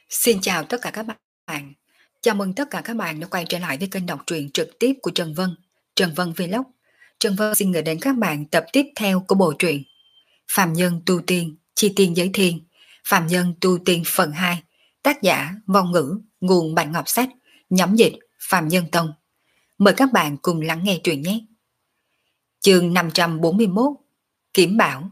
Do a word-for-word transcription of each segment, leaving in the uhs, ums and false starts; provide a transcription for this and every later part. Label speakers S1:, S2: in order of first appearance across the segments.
S1: Xin chào tất cả các bạn. Chào mừng tất cả các bạn đã quay trở lại với kênh đọc truyện trực tiếp của Trần Vân, Trần Vân Vlog. Trần Vân xin gửi đến các bạn tập tiếp theo của bộ truyện Phàm Nhân Tu Tiên, Chi Tiên Giới Thiên, Phàm Nhân Tu Tiên phần hai, tác giả Vong Ngữ, nguồn Bạch Ngọc Sách, nhóm dịch Phàm Nhân Tông. Mời các bạn cùng lắng nghe truyện nhé. Chương năm trăm bốn mươi mốt, Kiếm Bảo.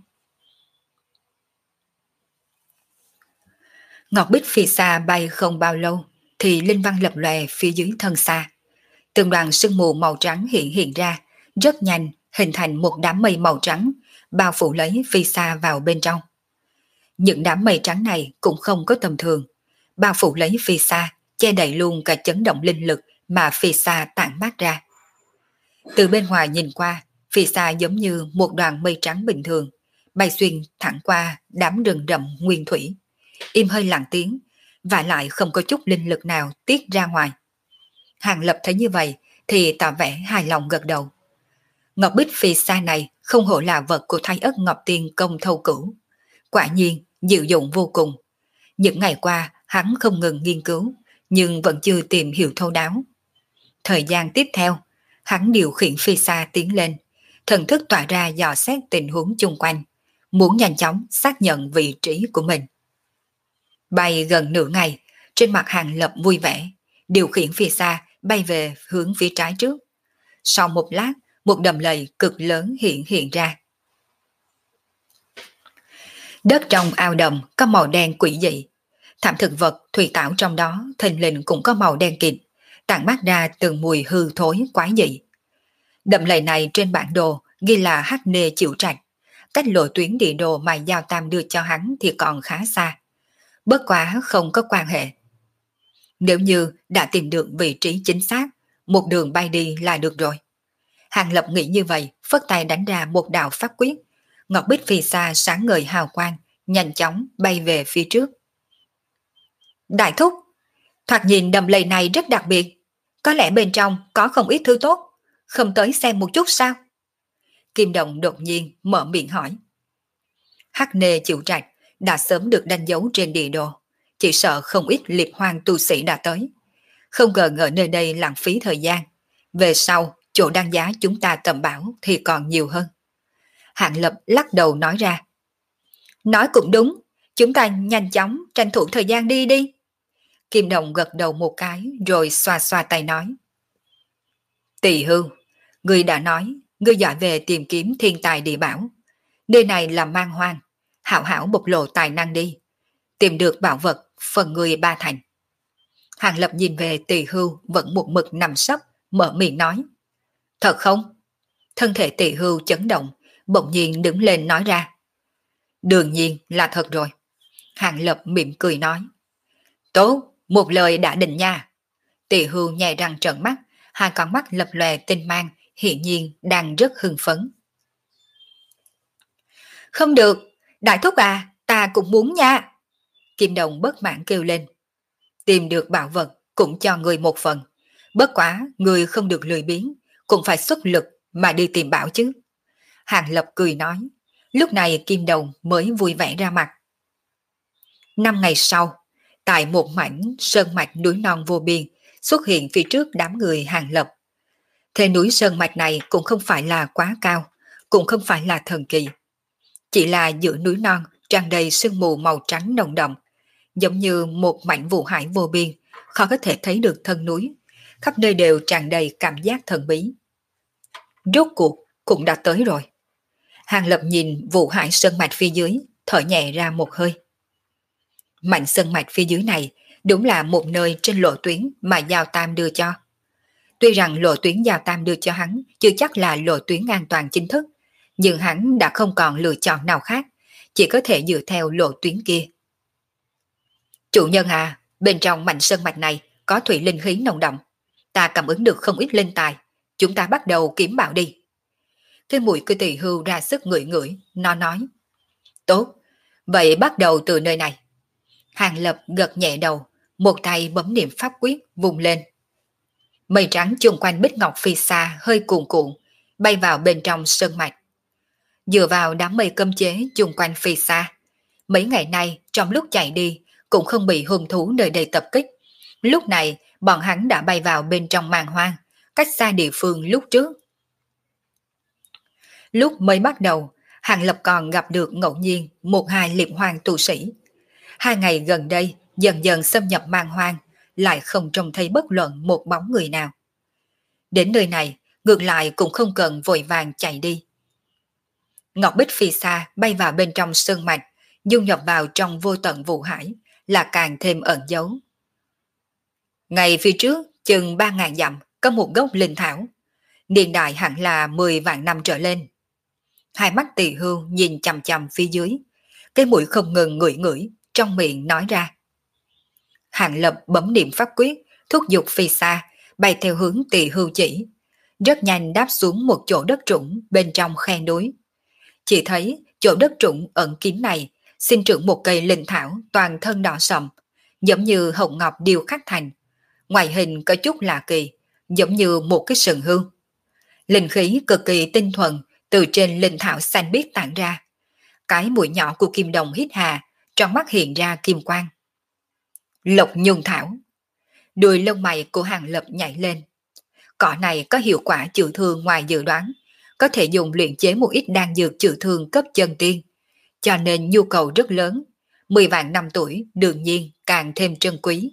S1: Ngọc Bích phi xa bay không bao lâu thì linh văn lập lòe phía dưới thân xa. Từng đoàn sương mù màu trắng hiện hiện ra, rất nhanh hình thành một đám mây màu trắng, bao phủ lấy phi xa vào bên trong. Những đám mây trắng này cũng không có tầm thường, bao phủ lấy phi xa, che đậy luôn cả chấn động linh lực mà phi xa tản mát ra. Từ bên ngoài nhìn qua, phi xa giống như một đoàn mây trắng bình thường, bay xuyên thẳng qua đám rừng rậm nguyên thủy, im hơi lặng tiếng, và lại không có chút linh lực nào tiết ra ngoài. Hàng Lập thấy như vậy thì tỏ vẻ hài lòng gật đầu. Ngọc Bích phi xa này không hổ là vật của Thái Ất Ngọc Tiên Công thâu cửu, quả nhiên diệu dụng vô cùng. Những ngày qua hắn không ngừng nghiên cứu, nhưng vẫn chưa tìm hiểu thấu đáo. Thời gian tiếp theo, hắn điều khiển phi xa tiến lên, thần thức tỏa ra dò xét tình huống chung quanh, muốn nhanh chóng xác nhận vị trí của mình. Bay gần nửa ngày, trên mặt Hàng Lập vui vẻ, điều khiển phi xa bay về hướng phía trái trước. Sau một lát, một đầm lầy cực lớn hiện hiện ra. Đất trong ao đầm có màu đen quỷ dị, thảm thực vật thủy tảo trong đó thình lình cũng có màu đen kịt, tản mát ra từng mùi hư thối quái dị. Đầm lầy này trên bản đồ ghi là Hắc Nê Chịu Trạch, cách lộ tuyến địa đồ mà Giao Tam đưa cho hắn thì còn khá xa. Bất quá không có quan hệ. Nếu như đã tìm được vị trí chính xác, một đường bay đi là được rồi. Hàng Lập nghĩ như vậy, phất tay đánh ra một đạo pháp quyết. Ngọc Bích phi xa sáng ngời hào quang, nhanh chóng bay về phía trước. Đại thúc, thoạt nhìn đầm lầy này rất đặc biệt, có lẽ bên trong có không ít thứ tốt, không tới xem một chút sao? Kim Đồng đột nhiên mở miệng hỏi. Hắc Nê Chịu Trạch đã sớm được đánh dấu trên địa đồ, chỉ sợ không ít liệp hoang tu sĩ đã tới. Không ngờ ngờ nơi đây lãng phí thời gian, về sau chỗ đăng giá chúng ta tầm bảo thì còn nhiều hơn. Hạng Lập lắc đầu nói ra. Nói cũng đúng, chúng ta nhanh chóng tranh thủ thời gian đi đi. Kim Đồng gật đầu một cái rồi xoa xoa tay nói. Tỳ hưu, ngươi đã nói, ngươi giỏi về tìm kiếm thiên tài địa bảo. Nơi này là man hoang, hảo hảo bộc lộ tài năng đi. Tìm được bảo vật, phần người ba thành. Hàng Lập nhìn về Tỳ hưu vẫn một mực nằm sấp, mở miệng nói. Thật không? Thân thể Tỳ hưu chấn động, bỗng nhiên đứng lên nói ra. Đương nhiên là thật rồi. Hàng Lập mỉm cười nói. Tốt, một lời đã định nha. Tỳ hưu nhè răng trợn mắt, hai con mắt lập lòe tinh mang, hiển nhiên đang rất hưng phấn. Không được, đại thúc à, ta cũng muốn nha. Kim Đồng bất mãn kêu lên. Tìm được bảo vật cũng cho người một phần. Bất quá người không được lười biếng, cũng phải xuất lực mà đi tìm bảo chứ. Hàng Lập cười nói. Lúc này Kim Đồng mới vui vẻ ra mặt. Năm ngày sau, tại một mảnh sơn mạch núi non vô biên, xuất hiện phía trước đám người Hàng Lập. Thế núi sơn mạch này cũng không phải là quá cao, cũng không phải là thần kỳ. Chỉ là giữa núi non tràn đầy sương mù màu trắng nồng đậm, giống như một mảnh vụ hải vô biên, khó có thể thấy được thân núi, khắp nơi đều tràn đầy cảm giác thần bí. Rốt cuộc cũng đã tới rồi. Hàng Lập nhìn vụ hải sơn mạch phía dưới, thở nhẹ ra một hơi. Mảnh sơn mạch phía dưới này đúng là một nơi trên lộ tuyến mà Giao Tam đưa cho. Tuy rằng lộ tuyến Giao Tam đưa cho hắn chưa chắc là lộ tuyến an toàn chính thức, nhưng hắn đã không còn lựa chọn nào khác, chỉ có thể dựa theo lộ tuyến kia. Chủ nhân à, bên trong mảnh sơn mạch này có thủy linh khí nồng đậm, ta cảm ứng được không ít linh tài, chúng ta bắt đầu kiếm bảo đi. Cái mũi của Tỳ hưu ra sức ngửi ngửi, nó nói. Tốt, vậy bắt đầu từ nơi này. Hàng Lập gật nhẹ đầu, một tay bấm niệm pháp quyết vùng lên. Mây trắng chung quanh Bích Ngọc phi xa hơi cuồn cuộn, bay vào bên trong sơn mạch. Dựa vào đám mây cấm chế chung quanh phi xa, mấy ngày nay trong lúc chạy đi cũng không bị hung thú nơi đây tập kích. Lúc này, bọn hắn đã bay vào bên trong màn hoang, cách xa địa phương lúc trước. Lúc mới bắt đầu, Hàng Lập còn gặp được ngẫu nhiên một hai liệp hoang tu sĩ. Hai ngày gần đây, dần dần xâm nhập màn hoang, lại không trông thấy bất luận một bóng người nào. Đến nơi này, ngược lại cũng không cần vội vàng chạy đi. Ngọc Bích phi xa bay vào bên trong sơn mạch, dung nhập vào trong vô tận vụ hải, là càng thêm ẩn giấu. Ngày phía trước, chừng ba ngàn dặm, có một gốc linh thảo. Niên đại hẳn là mười vạn năm trở lên. Hai mắt Tỳ Hưu nhìn chằm chằm phía dưới, cái mũi không ngừng ngửi ngửi, trong miệng nói ra. Hàng Lập bấm niệm pháp quyết, thúc giục phi xa, bay theo hướng Tỳ Hưu chỉ. Rất nhanh đáp xuống một chỗ đất trũng bên trong khe núi. Chỉ thấy chỗ đất trũng ẩn kín này sinh trưởng một cây linh thảo toàn thân đỏ sậm, giống như hồng ngọc điêu khắc thành. Ngoại hình có chút lạ kỳ, giống như một cái sừng hương. Linh khí cực kỳ tinh thuần từ trên linh thảo xanh biếc tản ra. Cái mũi nhỏ của Kim Đồng hít hà, trong mắt hiện ra kim quang. Lộc nhung thảo. Đuôi lông mày của Hàng Lập nhảy lên. Cỏ này có hiệu quả chữa thương ngoài dự đoán, có thể dùng luyện chế một ít đan dược chữa thương cấp chân tiên, cho nên nhu cầu rất lớn. Mười vạn năm tuổi đương nhiên càng thêm trân quý.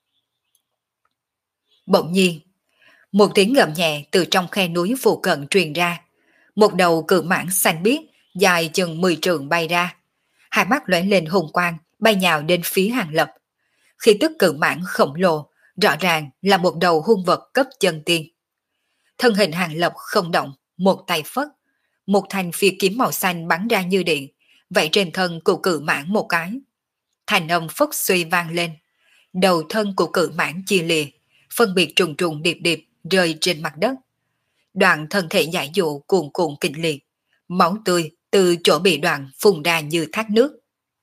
S1: Bỗng nhiên, một tiếng ngậm nhẹ từ trong khe núi phụ cận truyền ra. Một đầu cự mãng xanh biếc dài chừng mười trượng bay ra, hai mắt lóe lên hùng quang, bay nhào đến phía Hàng Lập. Khi tức cự mãng khổng lồ, rõ ràng là một đầu hung vật cấp chân tiên. Thân hình Hàng Lập không động, một tay phất, một thanh phi kiếm màu xanh bắn ra như điện, vẫy trên thân của cự mãng một cái. Thành âm phất suy vang lên, đầu thân của cự mãng chia lìa, phân biệt trùng trùng điệp điệp rơi trên mặt đất. Đoạn thân thể giải dụ cuồn cuộn kịch liệt, máu tươi từ chỗ bị đoạn phun ra như thác nước.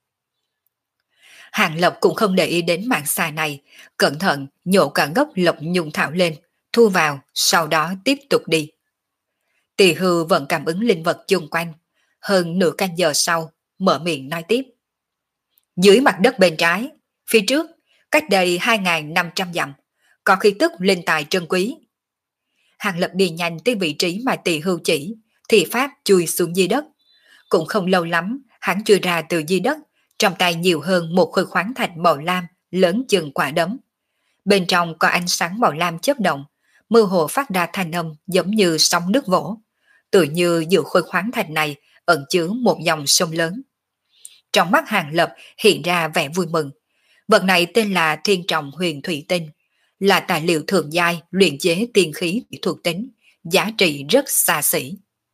S1: Hàng Lập cũng không để ý đến mạng xà này, cẩn thận nhổ cả gốc lộc nhung thảo lên, thu vào, sau đó tiếp tục đi. Tỳ Hưu vẫn cảm ứng linh vật chung quanh, hơn nửa canh giờ sau, mở miệng nói tiếp. Dưới mặt đất bên trái, phía trước, cách đây hai nghìn năm trăm dặm, có khí tức linh tài trân quý. Hàng Lập đi nhanh tới vị trí mà Tỳ Hưu chỉ, thì pháp chui xuống dưới đất. Cũng không lâu lắm, hắn chui ra từ dưới đất, trong tay nhiều hơn một khối khoáng thạch màu lam lớn chừng quả đấm. Bên trong có ánh sáng màu lam chớp động, mơ hồ phát ra thanh âm giống như sóng nước vỗ, tự như giữa khối khoáng thạch này ẩn chứa một dòng sông lớn. Trong mắt Hàng Lập hiện ra vẻ vui mừng. Vật này tên là Thiên Trọng Huyền Thủy Tinh, là tài liệu thượng giai luyện chế tiên khí thuộc tính, giá trị rất xa xỉ.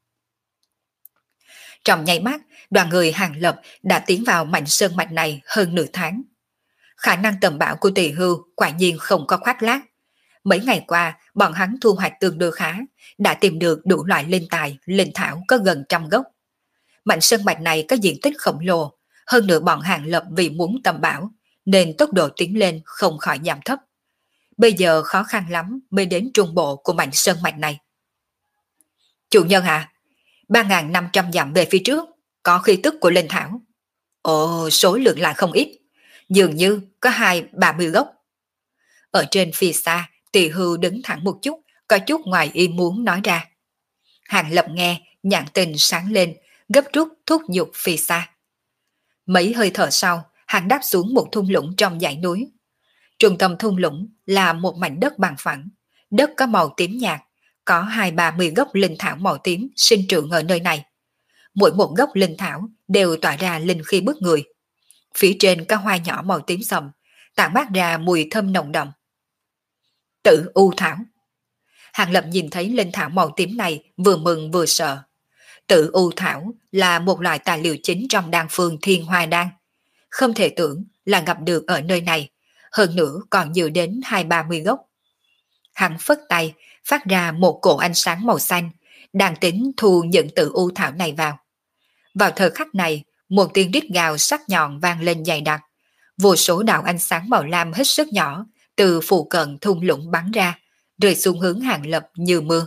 S1: Trong nháy mắt, đoàn người Hàng Lập đã tiến vào mảnh sơn mạch này hơn nửa tháng. Khả năng tầm bảo của Tỳ Hưu quả nhiên không có khoác lác. Mấy ngày qua, bọn hắn thu hoạch tương đối khá, đã tìm được đủ loại linh tài, linh thảo có gần trăm gốc. Mảnh sơn mạch này có diện tích khổng lồ, hơn nữa bọn Hàng Lập vì muốn tầm bảo, nên tốc độ tiến lên không khỏi giảm thấp. Bây giờ khó khăn lắm mới đến trung bộ của mảnh sơn mạch này. Chủ nhân à, ba nghìn năm trăm dặm về phía trước, có khí tức của linh thảo. Ồ, số lượng là không ít, dường như có hai ba mươi gốc. Ở trên phía xa, Tỳ Hưu đứng thẳng một chút, có chút ngoài ý muốn nói ra. Hàng Lập nghe, nhãn tình sáng lên, gấp rút thúc giục phía xa. Mấy hơi thở sau, hắn đáp xuống một thung lũng trong dãy núi. Trung tâm thung lũng là một mảnh đất bằng phẳng, đất có màu tím nhạt, có hai ba mươi gốc linh thảo màu tím sinh trưởng ở nơi này. Mỗi một gốc linh thảo đều tỏa ra linh khí bức người. Phía trên có hoa nhỏ màu tím sầm, tản mát ra mùi thơm nồng đậm. Tử u thảo. Hàng Lập nhìn thấy linh thảo màu tím này vừa mừng vừa sợ. Tử u thảo là một loại tài liệu chính trong đan phương Thiên Hoa Đan. Không thể tưởng là gặp được ở nơi này, hơn nữa còn nhiều đến hai ba mươi gốc. Hắn phất tay, phát ra một cổ ánh sáng màu xanh, đang tính thu những tử u thảo này vào. Vào thời khắc này, một tiếng rít gào sắc nhọn vang lên dày đặc. Vô số đạo ánh sáng màu lam hết sức nhỏ từ phụ cận thung lũng bắn ra, rơi xuống hướng Hàng Lập như mưa.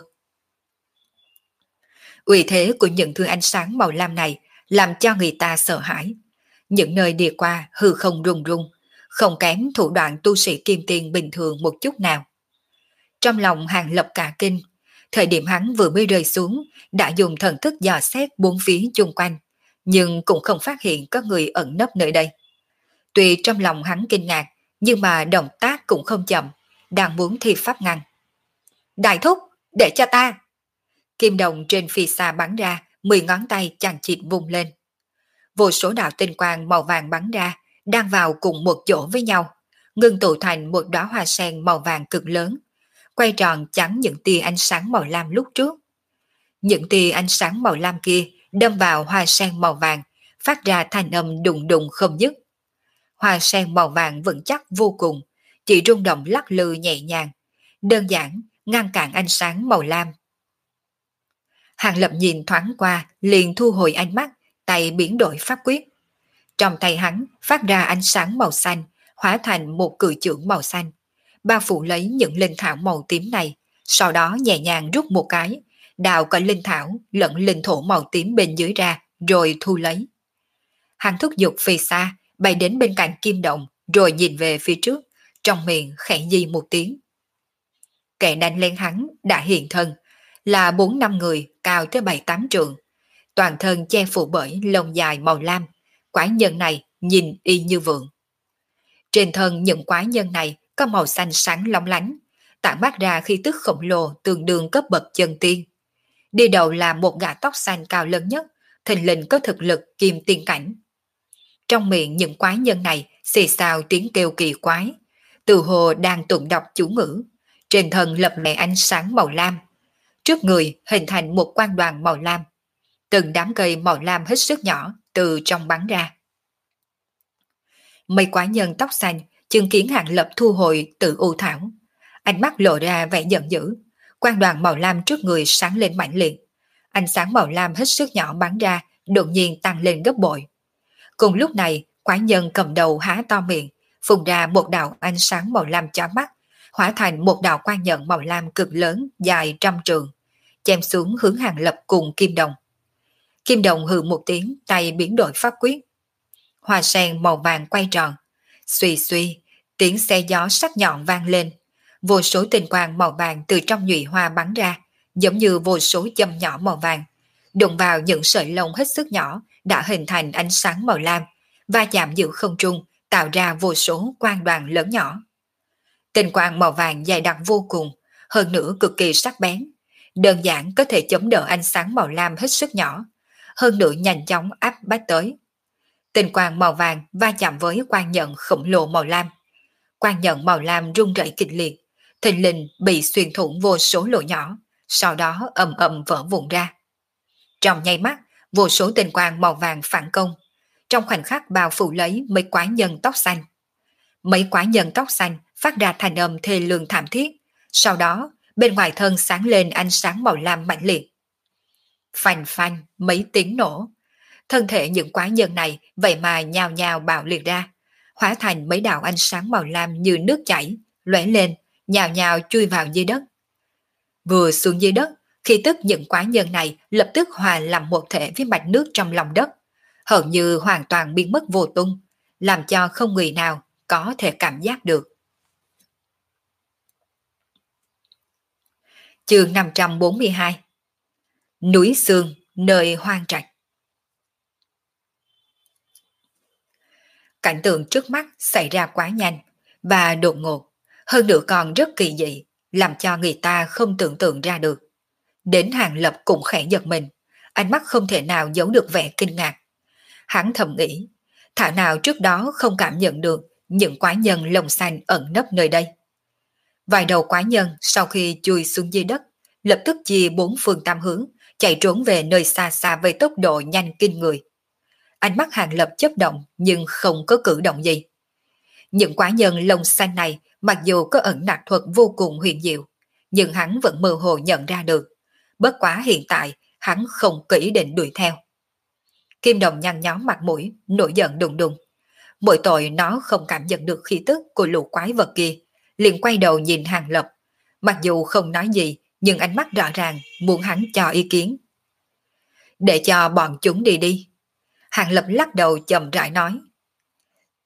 S1: Uy thế của những thứ ánh sáng màu lam này làm cho người ta sợ hãi. Những nơi đi qua hư không rung rung, không kém thủ đoạn tu sĩ kim tiền bình thường một chút nào. Trong lòng Hàng Lập cả kinh, thời điểm hắn vừa mới rơi xuống, đã dùng thần thức dò xét bốn phía chung quanh, nhưng cũng không phát hiện có người ẩn nấp nơi đây. Tuy trong lòng hắn kinh ngạc, nhưng mà động tác cũng không chậm, đang muốn thi pháp ngăn. Đại thúc, để cho ta! Kim đồng trên phi xa bắn ra, mười ngón tay chằng chịt vung lên. Vô số đạo tinh quang màu vàng bắn ra, đang vào cùng một chỗ với nhau, ngưng tụ thành một đóa hoa sen màu vàng cực lớn, quay tròn chắn những tia ánh sáng màu lam lúc trước. Những tia ánh sáng màu lam kia đâm vào hoa sen màu vàng, phát ra thanh âm đùng đùng không dứt. Hoa sen màu vàng vững chắc vô cùng, chỉ rung động lắc lư nhẹ nhàng, đơn giản ngăn cản ánh sáng màu lam. Hàng Lập nhìn thoáng qua, liền thu hồi ánh mắt, tay biến đổi pháp quyết. Trong tay hắn phát ra ánh sáng màu xanh, hóa thành một cự chưởng màu xanh, bao phủ lấy những linh thảo màu tím này, sau đó nhẹ nhàng rút một cái, đào cả linh thảo lẫn linh thổ màu tím bên dưới ra, rồi thu lấy. Hắn thúc giục phi xa, bay đến bên cạnh kim động, rồi nhìn về phía trước, trong miệng khẽ di một tiếng. Kẻ đánh lên hắn đã hiện thân, là bốn năm người cao tới bảy tám trượng, toàn thân che phủ bởi lông dài màu lam. Quái nhân này nhìn y như vượng. Trên thân những quái nhân này có màu xanh sáng long lánh, tản mát ra khí tức khổng lồ tương đương cấp bậc chân tiên. Đi đầu là một gã tóc xanh cao lớn nhất, thình lình có thực lực kim tiên cảnh. Trong miệng những quái nhân này xì xào tiếng kêu kỳ quái, từ hồ đang tụng đọc chú ngữ, trên thân lập lòe ánh sáng màu lam. Trước người hình thành một quang đoàn màu lam, từng đám cây màu lam hết sức nhỏ từ trong bắn ra. Mấy quái nhân tóc xanh chứng kiến Hàng Lập thu hồi tự u thảo, ánh mắt lộ ra vẻ giận dữ, quang đoàn màu lam trước người sáng lên mạnh liệt, ánh sáng màu lam hết sức nhỏ bắn ra, đột nhiên tăng lên gấp bội. Cùng lúc này, quái nhân cầm đầu há to miệng, phun ra một đạo ánh sáng màu lam chói mắt, hóa thành một đạo quang nhận màu lam cực lớn dài trăm trượng, chém xuống hướng Hàng Lập cùng Kim Đồng. Kim Đồng hừ một tiếng, tay biến đổi pháp quyết. Hoa sen màu vàng quay tròn, suy suy, tiếng xe gió sắc nhọn vang lên, vô số tinh quang màu vàng từ trong nhụy hoa bắn ra, giống như vô số châm nhỏ màu vàng, đụng vào những sợi lông hết sức nhỏ đã hình thành ánh sáng màu lam, va chạm giữa không trung, tạo ra vô số quang đoàn lớn nhỏ. Tinh quang màu vàng dày đặc vô cùng, hơn nữa cực kỳ sắc bén, đơn giản có thể chống đỡ ánh sáng màu lam hết sức nhỏ, hơn nữa nhanh chóng áp bách tới. Tinh quang màu vàng va chạm với quang nhận khổng lồ màu lam. Quang nhận màu lam rung rẩy kịch liệt, thình lình bị xuyên thủng vô số lỗ nhỏ, sau đó ầm ầm vỡ vụn ra. Trong nháy mắt, vô số tinh quang màu vàng phản công, trong khoảnh khắc bao phủ lấy mấy quái nhân tóc xanh. Mấy quái nhân tóc xanh phát ra thanh âm thê lương thảm thiết, sau đó bên ngoài thân sáng lên ánh sáng màu lam mạnh liệt. Phanh phanh mấy tiếng nổ, thân thể những quái nhân này vậy mà nhào nhào bạo liệt ra, hóa thành mấy đạo ánh sáng màu lam như nước chảy, lóe lên, nhào nhào chui vào dưới đất. Vừa xuống dưới đất, khi tức những quái nhân này lập tức hòa làm một thể với mạch nước trong lòng đất, hầu như hoàn toàn biến mất vô tung, làm cho không người nào có thể cảm giác được. Chương năm trăm bốn mươi hai. Núi Sương, nơi hoang trạch. Cảnh tượng trước mắt xảy ra quá nhanh và đột ngột, hơn nữa còn rất kỳ dị, làm cho người ta không tưởng tượng ra được. Đến Hàng Lập cũng khẽ giật mình, ánh mắt không thể nào giấu được vẻ kinh ngạc. Hắn thầm nghĩ, thảo nào trước đó không cảm nhận được những quái nhân lồng xanh ẩn nấp nơi đây. Vài đầu quái nhân sau khi chui xuống dưới đất, lập tức chia bốn phương tam hướng, chạy trốn về nơi xa xa với tốc độ nhanh kinh người. Ánh mắt Hàng Lập chớp động nhưng không có cử động gì. Những quái nhân lông xanh này mặc dù có ẩn nặc thuật vô cùng huyền diệu, nhưng hắn vẫn mơ hồ nhận ra được. Bất quá hiện tại hắn không có ý định đuổi theo. Kim Đồng nhăn nhó mặt mũi, nổi giận đùng đùng. Mỗi tội nó không cảm nhận được khí tức của lũ quái vật kia, liền quay đầu nhìn Hàng Lập. Mặc dù không nói gì, nhưng ánh mắt rõ ràng muốn hắn cho ý kiến. Để cho bọn chúng đi đi. Hàng Lập lắc đầu chậm rãi nói.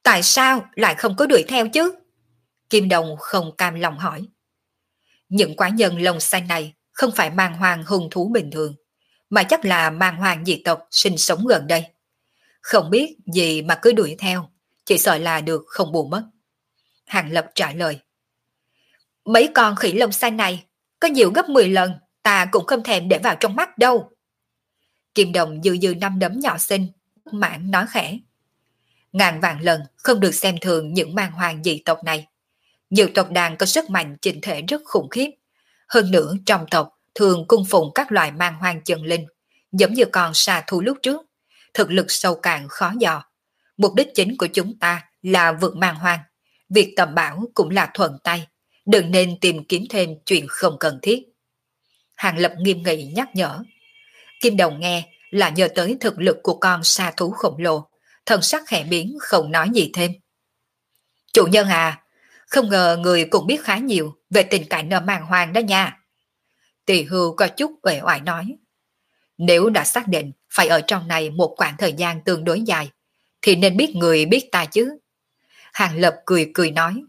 S1: Tại sao lại không có đuổi theo chứ? Kim Đồng không cam lòng hỏi. Những quái nhân lông xanh này không phải mang hoàng hung thú bình thường, mà chắc là mang hoàng dị tộc sinh sống gần đây. Không biết gì mà cứ đuổi theo, chỉ sợ là được không bù mất. Hàng Lập trả lời. Mấy con khỉ lông xanh này có nhiều gấp mười lần, ta cũng không thèm để vào trong mắt đâu. Kim Đồng dư dư năm đấm nhỏ xinh, mãn nói khẽ. Ngàn vạn lần không được xem thường những mang hoàng dị tộc này. Nhiều tộc đàn có sức mạnh chỉnh thể rất khủng khiếp. Hơn nữa trong tộc thường cung phụng các loài mang hoàng chân linh, giống như con xà thú lúc trước. Thực lực sâu cạn khó dò. Mục đích chính của chúng ta là vượt mang hoàng. Việc tầm bảo cũng là thuận tay. Đừng nên tìm kiếm thêm chuyện không cần thiết. Hàng Lập nghiêm nghị nhắc nhở. Kim Đồng nghe là nhớ tới thực lực của con xà thú khổng lồ. Thần sắc khẽ biến không nói gì thêm. Chủ nhân à, không ngờ người cũng biết khá nhiều về tình cảnh ở màng hoàng đó nha. Tỳ hưu có chút uể oải nói. Nếu đã xác định phải ở trong này một khoảng thời gian tương đối dài, thì nên biết người biết ta chứ. Hàng Lập cười cười nói.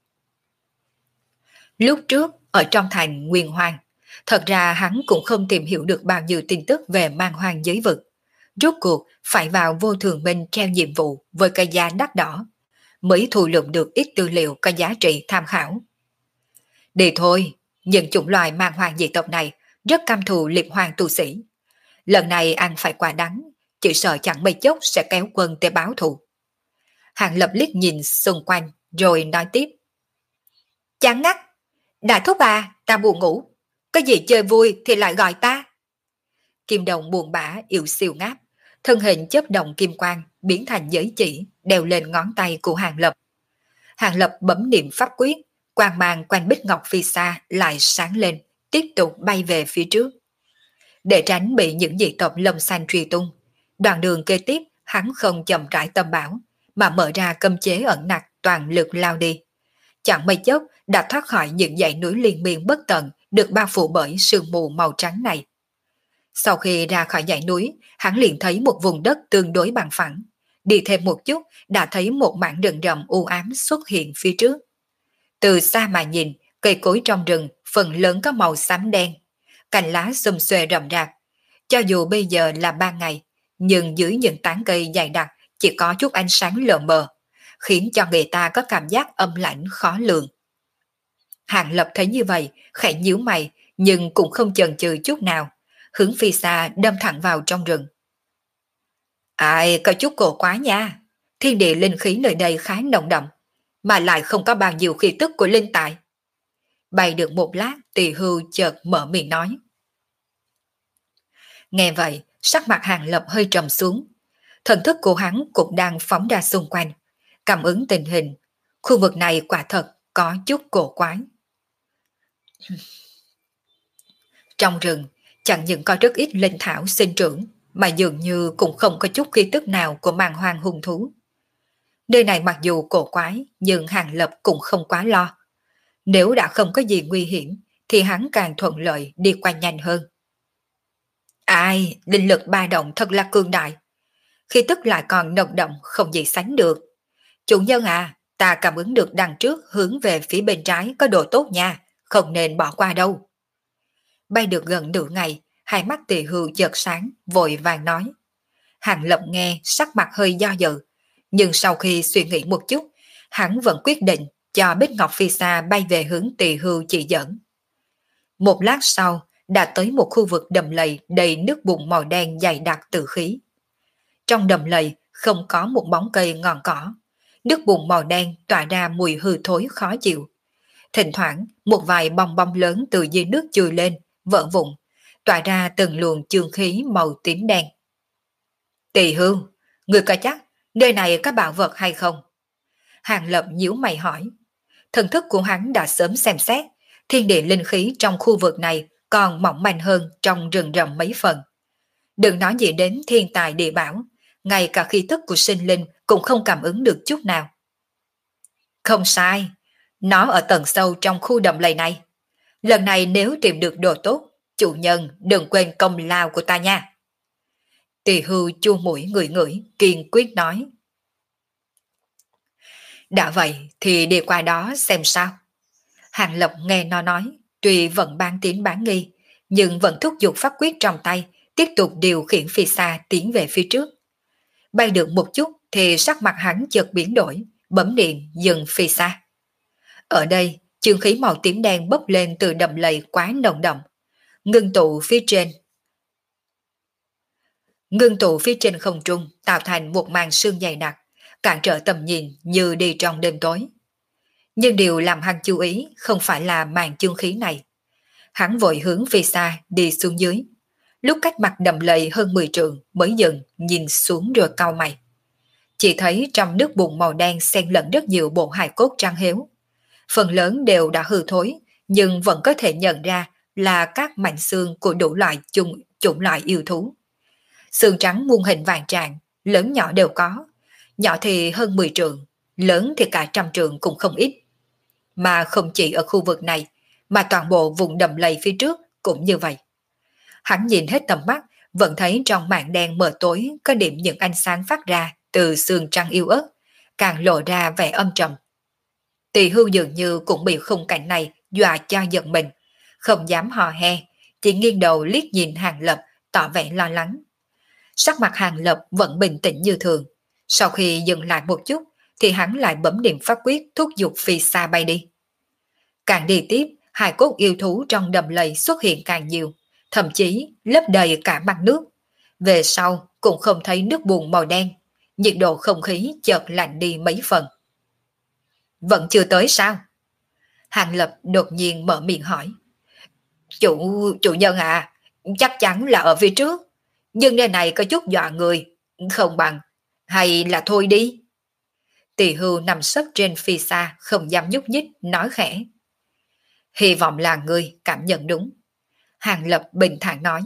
S1: Lúc trước ở trong thành Nguyên Hoàng, thật ra hắn cũng không tìm hiểu được bao nhiêu tin tức về mang hoàng giới vực. Rốt cuộc phải vào vô thường minh treo nhiệm vụ với cái giá đắt đỏ, mới thu lượm được ít tư liệu có giá trị tham khảo. Đi thôi, những chủng loài mang hoàng dị tộc này rất căm thù liệt hoàng tu sĩ. Lần này ăn phải quả đắng, chỉ sợ chẳng mấy chốc sẽ kéo quân tới báo thù. Hàng Lập liếc nhìn xung quanh rồi nói tiếp. Chán ngắt, đại thúc à, ta buồn ngủ. Có gì chơi vui thì lại gọi ta. Kim Đồng buồn bã yếu siêu ngáp, thân hình chớp động kim quang biến thành giới chỉ đeo lên ngón tay của Hàng Lập. Hàng Lập bấm niệm pháp quyết, quang mang quanh bích ngọc phi xa lại sáng lên, tiếp tục bay về phía trước. Để tránh bị những dị tộc lông xanh truy tung, đoạn đường kế tiếp hắn không chậm rãi tâm bảo, mà mở ra cấm chế ẩn nặc toàn lực lao đi. Chẳng mấy chốc đã thoát khỏi những dãy núi liên miên bất tận được bao phủ bởi sương mù màu trắng này. Sau khi ra khỏi dãy núi, hắn liền thấy một vùng đất tương đối bằng phẳng. Đi thêm một chút đã thấy một mảng rừng rậm u ám xuất hiện phía trước. Từ xa mà nhìn, cây cối trong rừng phần lớn có màu xám đen, cành lá xum xuê rậm rạp. Cho dù bây giờ là ban ngày, nhưng dưới những tán cây dày đặc chỉ có chút ánh sáng lờ mờ, khiến cho người ta có cảm giác âm lãnh khó lường. Hàng Lập thấy như vậy, khẽ nhíu mày, nhưng cũng không chần chừ chút nào, hướng phi xa đâm thẳng vào trong rừng. Ai, có chút cổ quá nha, thiên địa linh khí nơi đây khá nồng đậm, mà lại không có bao nhiêu khí tức của linh tài. Bay được một lát, Tỳ Hưu chợt mở miệng nói. Nghe vậy, sắc mặt Hàng Lập hơi trầm xuống. Thần thức của hắn cũng đang phóng ra xung quanh, cảm ứng tình hình. Khu vực này quả thật có chút cổ quái. Trong rừng, chẳng những có rất ít linh thảo sinh trưởng, mà dường như cũng không có chút khí tức nào của màn hoang hung thú. Nơi này mặc dù cổ quái, nhưng Hàng Lập cũng không quá lo. Nếu đã không có gì nguy hiểm, thì hắn càng thuận lợi đi qua nhanh hơn. Ai, linh lực ba động thật là cường đại. Khi tức lại còn nồng đậm không gì sánh được. Chủ nhân à, ta cảm ứng được đằng trước hướng về phía bên trái có đồ tốt nha, không nên bỏ qua đâu. Bay được gần nửa ngày, hai mắt Tỳ Hưu chợt sáng, vội vàng nói. Hàng Lập nghe sắc mặt hơi do dự, nhưng sau khi suy nghĩ một chút, hắn vẫn quyết định cho Bích Ngọc Phi Sa bay về hướng Tỳ Hưu chỉ dẫn. Một lát sau, đã tới một khu vực đầm lầy đầy nước bùn màu đen dày đặc tử khí. Trong đầm lầy không có một bóng cây ngọn cỏ, nước bùn màu đen tỏa ra mùi hư thối khó chịu. Thỉnh thoảng, một vài bong bong lớn từ dưới nước chui lên, vỡ vụn, tỏa ra từng luồng chương khí màu tím đen. Tỳ Hưu, người có chắc nơi này có bảo vật hay không? Hàng Lập nhíu mày hỏi. Thần thức của hắn đã sớm xem xét, thiên địa linh khí trong khu vực này còn mỏng manh hơn trong rừng rậm mấy phần. Đừng nói gì đến thiên tài địa bảo, ngay cả khí tức của sinh linh cũng không cảm ứng được chút nào. Không sai, nó ở tầng sâu trong khu đầm lầy này. Lần này nếu tìm được đồ tốt, chủ nhân đừng quên công lao của ta nha. Tỳ Hưu chua mũi ngửi ngửi, kiên quyết nói. Đã vậy thì đi qua đó xem sao. Hàng Lập nghe nó nói, tuy vẫn bán tín bán nghi, nhưng vẫn thúc giục pháp quyết trong tay, tiếp tục điều khiển phi xa tiến về phía trước. Bay được một chút thì sắc mặt hắn chợt biến đổi, bấm điện dừng phi xa. Ở đây, chương khí màu tím đen bốc lên từ đầm lầy quá nồng đậm, ngưng tụ phía trên. Ngưng tụ phía trên không trung tạo thành một màn sương dày đặc, cản trở tầm nhìn như đi trong đêm tối. Nhưng điều làm hắn chú ý không phải là màn chương khí này. Hắn vội hướng về xa đi xuống dưới. Lúc cách mặt đầm lầy hơn mười trượng mới dừng nhìn xuống rồi cau mày. Chỉ thấy trong nước bùn màu đen xen lẫn rất nhiều bộ hài cốt trắng héo. Phần lớn đều đã hư thối, nhưng vẫn có thể nhận ra là các mảnh xương của đủ loại chủng, chủng loại yêu thú. Xương trắng muôn hình vàng trạng, lớn nhỏ đều có. Nhỏ thì hơn mười trượng, lớn thì cả trăm trượng cũng không ít. Mà không chỉ ở khu vực này, mà toàn bộ vùng đầm lầy phía trước cũng như vậy. Hắn nhìn hết tầm mắt, vẫn thấy trong màn đen mờ tối có điểm những ánh sáng phát ra từ xương trắng yếu ớt, càng lộ ra vẻ âm trầm. Tỳ Hưu dường như cũng bị khung cảnh này dọa cho giận mình, không dám hò he, chỉ nghiêng đầu liếc nhìn Hàng Lập, tỏ vẻ lo lắng. Sắc mặt Hàng Lập vẫn bình tĩnh như thường, sau khi dừng lại một chút thì hắn lại bấm niệm pháp quyết thúc giục phi xa bay đi. Càng đi tiếp, hài cốt yêu thú trong đầm lầy xuất hiện càng nhiều, thậm chí lấp đầy cả mặt nước. Về sau cũng không thấy nước bùn màu đen, nhiệt độ không khí chợt lạnh đi mấy phần. Vẫn chưa tới sao? Hàng Lập đột nhiên mở miệng hỏi. Chủ, chủ nhân à, chắc chắn là ở phía trước, nhưng nơi này có chút dọa người, không bằng, hay là thôi đi. Tỳ Hưu nằm sấp trên phi xa, không dám nhúc nhích, nói khẽ. Hy vọng là ngươi cảm nhận đúng. Hàng Lập bình thản nói.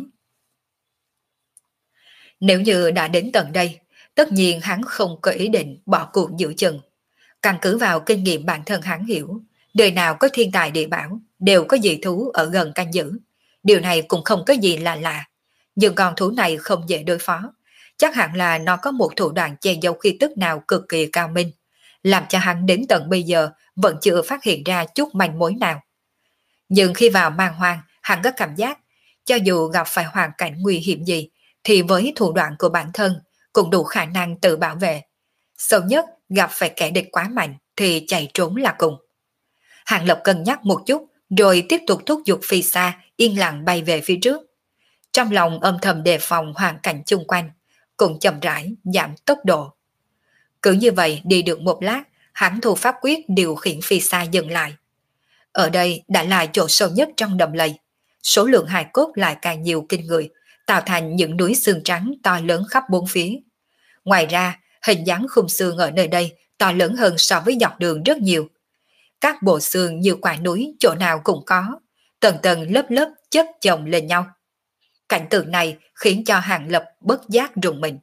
S1: Nếu như đã đến tận đây, tất nhiên hắn không có ý định bỏ cuộc giữa chừng. Căn cứ vào kinh nghiệm bản thân hắn hiểu, đời nào có thiên tài địa bảo, đều có dị thú ở gần canh giữ. Điều này cũng không có gì là lạ. Nhưng con thú này không dễ đối phó. Chắc hẳn là nó có một thủ đoạn che giấu khí tức nào cực kỳ cao minh, làm cho hắn đến tận bây giờ vẫn chưa phát hiện ra chút manh mối nào. Nhưng khi vào man hoang, hắn có cảm giác, cho dù gặp phải hoàn cảnh nguy hiểm gì, thì với thủ đoạn của bản thân cũng đủ khả năng tự bảo vệ. Sâu nhất gặp phải kẻ địch quá mạnh thì chạy trốn là cùng. Hàng Lập cân nhắc một chút, rồi tiếp tục thúc giục phi xa, yên lặng bay về phía trước. Trong lòng âm thầm đề phòng hoàn cảnh chung quanh, cũng chậm rãi giảm tốc độ. Cứ như vậy đi được một lát, hắn thu pháp quyết điều khiển phi xa dừng lại. Ở đây đã là chỗ sâu nhất trong đầm lầy, số lượng hài cốt lại càng nhiều kinh người, tạo thành những núi xương trắng to lớn khắp bốn phía. Ngoài ra, hình dáng khung xương ở nơi đây to lớn hơn so với dọc đường rất nhiều. Các bộ xương như quả núi chỗ nào cũng có, tầng tầng lớp lớp chất chồng lên nhau. Cảnh tượng này khiến cho Hàng Lập bất giác rùng mình.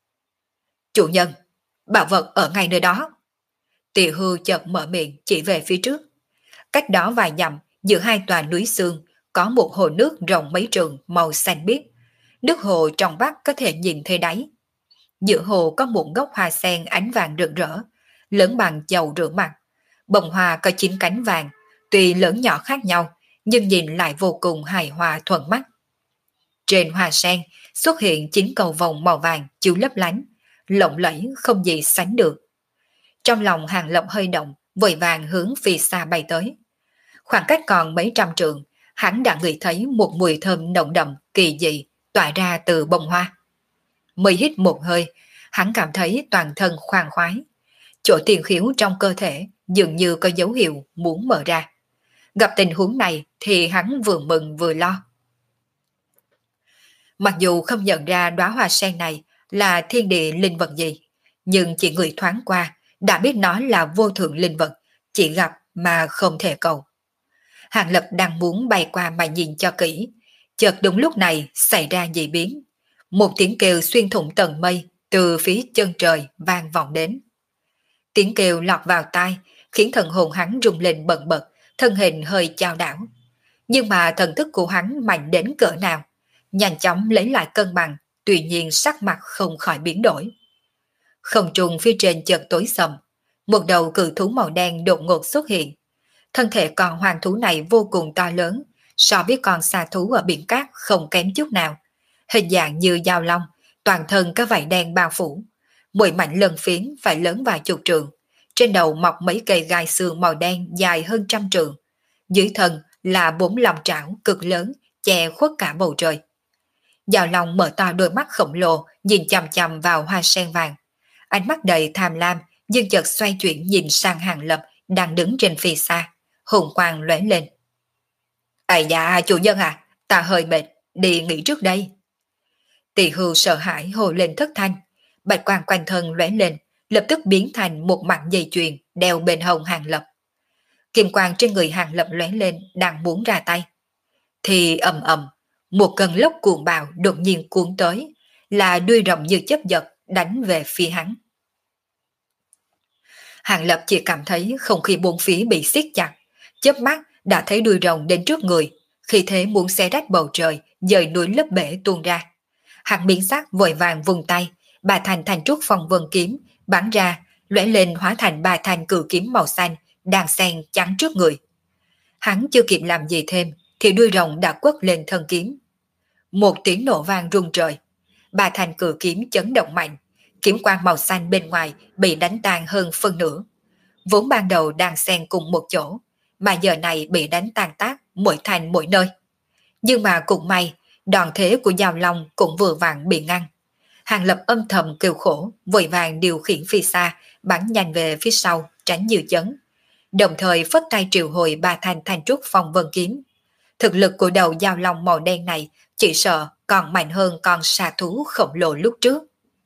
S1: Chủ nhân, bảo vật ở ngay nơi đó. Tỳ Hưu chợt mở miệng chỉ về phía trước. Cách đó vài dặm, giữa hai tòa núi xương, có một hồ nước rộng mấy trượng màu xanh biếc. Nước hồ trong vắt có thể nhìn thấy đáy. Giữa hồ có một gốc hoa sen ánh vàng rực rỡ, lớn bằng chậu rửa mặt. Bông hoa có chín cánh vàng, tuy lớn nhỏ khác nhau, nhưng nhìn lại vô cùng hài hòa thuận mắt. Trên hoa sen xuất hiện chín cầu vồng màu vàng chiếu lấp lánh, lộng lẫy không gì sánh được. Trong lòng Hàng Lập hơi động, vội vàng hướng phi xa bay tới. Khoảng cách còn mấy trăm trượng, hắn đã ngửi thấy một mùi thơm nồng đậm kỳ dị tỏa ra từ bông hoa. Mới hít một hơi, hắn cảm thấy toàn thân khoan khoái. Chỗ tiền khiếu trong cơ thể dường như có dấu hiệu muốn mở ra. Gặp tình huống này thì hắn vừa mừng vừa lo. Mặc dù không nhận ra đóa hoa sen này là thiên địa linh vật gì, nhưng chỉ người thoáng qua đã biết nó là vô thượng linh vật, chỉ gặp mà không thể cầu. Hàng Lập đang muốn bay qua mà nhìn cho kỹ, chợt đúng lúc này xảy ra dị biến. Một tiếng kêu xuyên thủng tầng mây từ phía chân trời vang vọng đến. Tiếng kêu lọt vào tai, khiến thần hồn hắn rung lên bần bật, thân hình hơi chao đảo. Nhưng mà thần thức của hắn mạnh đến cỡ nào, nhanh chóng lấy lại cân bằng, tuy nhiên sắc mặt không khỏi biến đổi. Không trung phía trên chợt tối sầm, một đầu cự thú màu đen đột ngột xuất hiện. Thân thể con hoàng thú này vô cùng to lớn, so với con xà thú ở biển cát không kém chút nào. Hình dạng như dao long, toàn thân có vảy đen bao phủ. Mỗi mảnh lân phiến phải lớn vài chục trượng. Trên đầu mọc mấy cây gai xương màu đen dài hơn trăm trượng. Dưới thân là bốn lòng trảo cực lớn, che khuất cả bầu trời. Dao long mở to đôi mắt khổng lồ, nhìn chằm chằm vào hoa sen vàng. Ánh mắt đầy tham lam, nhưng chợt xoay chuyển nhìn sang Hàng Lập đang đứng trên phía xa, hùng quang lóe lên. Ây da, chủ nhân à, ta hơi mệt, đi nghỉ trước đây. Tỳ hưu sợ hãi hồ lên thất thanh, bạch quang quanh thân lóe lên, lập tức biến thành một mặt dây chuyền đeo bên hông Hàng Lập. Kim quang trên người Hàng Lập lóe lên, đang muốn ra tay. Thì ầm ầm, một cơn lốc cuồng bạo đột nhiên cuốn tới, là đuôi rồng như chớp giật đánh về phía hắn. Hàng Lập chỉ cảm thấy không khí bốn phía bị siết chặt, chớp mắt đã thấy đuôi rồng đến trước người, khi thế muốn xé rách bầu trời, dời núi lấp bể tuôn ra. Hắn biến sắc vội vàng vùng tay, ba thanh thanh trúc phong vân kiếm bắn ra, lóe lên hóa thành ba thanh cự kiếm màu xanh đang xen chắn trước người. Hắn chưa kịp làm gì thêm thì đuôi rồng đã quất lên thân kiếm. Một tiếng nổ vang rung trời, ba thanh cự kiếm chấn động mạnh, kiếm quang màu xanh bên ngoài bị đánh tan hơn phân nửa. Vốn ban đầu đang xen cùng một chỗ, mà giờ này bị đánh tan tác mỗi thành mỗi nơi. Nhưng mà cũng may, đòn thế của Giao Long cũng vừa vặn bị ngăn. Hàng Lập âm thầm kêu khổ, vội vàng điều khiển phi xa, bắn nhanh về phía sau, tránh nhiều chấn. Đồng thời phất tay triệu hồi ba thanh thanh trúc phong vân kiếm. Thực lực của đầu Giao Long màu đen này chỉ sợ còn mạnh hơn con xà thú khổng lồ lúc trước.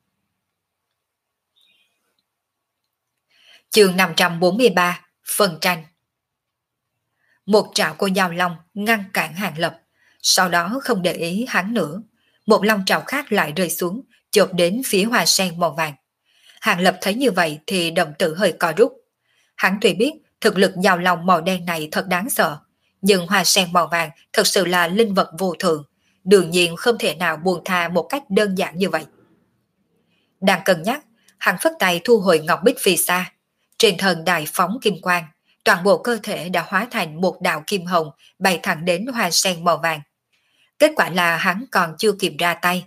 S1: Chương năm trăm bốn mươi ba, phân tranh. Một trảo của Giao Long ngăn cản Hàng Lập, sau đó không để ý hắn nữa. Một long trảo khác lại rơi xuống, chộp đến phía hoa sen màu vàng. Hàng Lập thấy như vậy thì đồng tử hơi co rút. Hắn tuy biết thực lực Giao Long màu đen này thật đáng sợ, nhưng hoa sen màu vàng thật sự là linh vật vô thượng, đương nhiên không thể nào buông tha một cách đơn giản như vậy. Đang cân nhắc, hắn phất tay thu hồi ngọc bích phi xa. Trên thân đại phóng kim quang, toàn bộ cơ thể đã hóa thành một đạo kim hồng bay thẳng đến hoa sen màu vàng. Kết quả là hắn còn chưa kịp ra tay.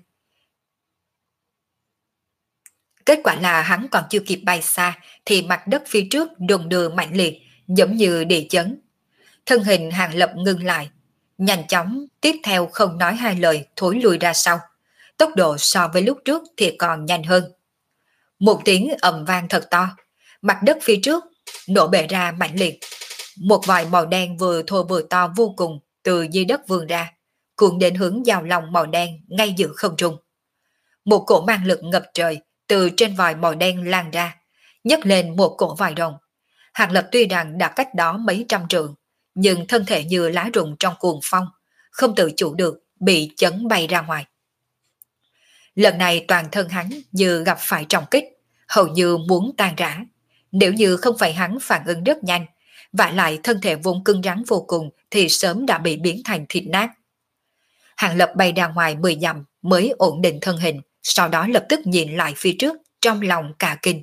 S1: Kết quả là hắn còn chưa kịp bay xa thì mặt đất phía trước đùng đưa mạnh liệt, giống như địa chấn. Thân hình Hàng Lập ngưng lại, nhanh chóng tiếp theo không nói hai lời thối lùi ra sau. Tốc độ so với lúc trước thì còn nhanh hơn. Một tiếng ầm vang thật to, mặt đất phía trước nổ bể ra mạnh liệt. Một vòi màu đen vừa thô vừa to vô cùng từ dưới đất vươn ra, cuộn đến hướng Giao Long màu đen ngay giữa không trung. Một cổ mang lực ngập trời từ trên vòi màu đen lan ra, nhấc lên một cổ vòi rồng. Hàng Lập tuy rằng đã cách đó mấy trăm trượng, nhưng thân thể như lá rụng trong cuồng phong, không tự chủ được bị chấn bay ra ngoài. Lần này toàn thân hắn như gặp phải trọng kích, hầu như muốn tan rã. Nếu như không phải hắn phản ứng rất nhanh, vả lại thân thể vốn cứng rắn vô cùng thì sớm đã bị biến thành thịt nát. Hàng Lập bay ra ngoài mười dặm mới ổn định thân hình, sau đó lập tức nhìn lại phía trước, trong lòng cả kinh.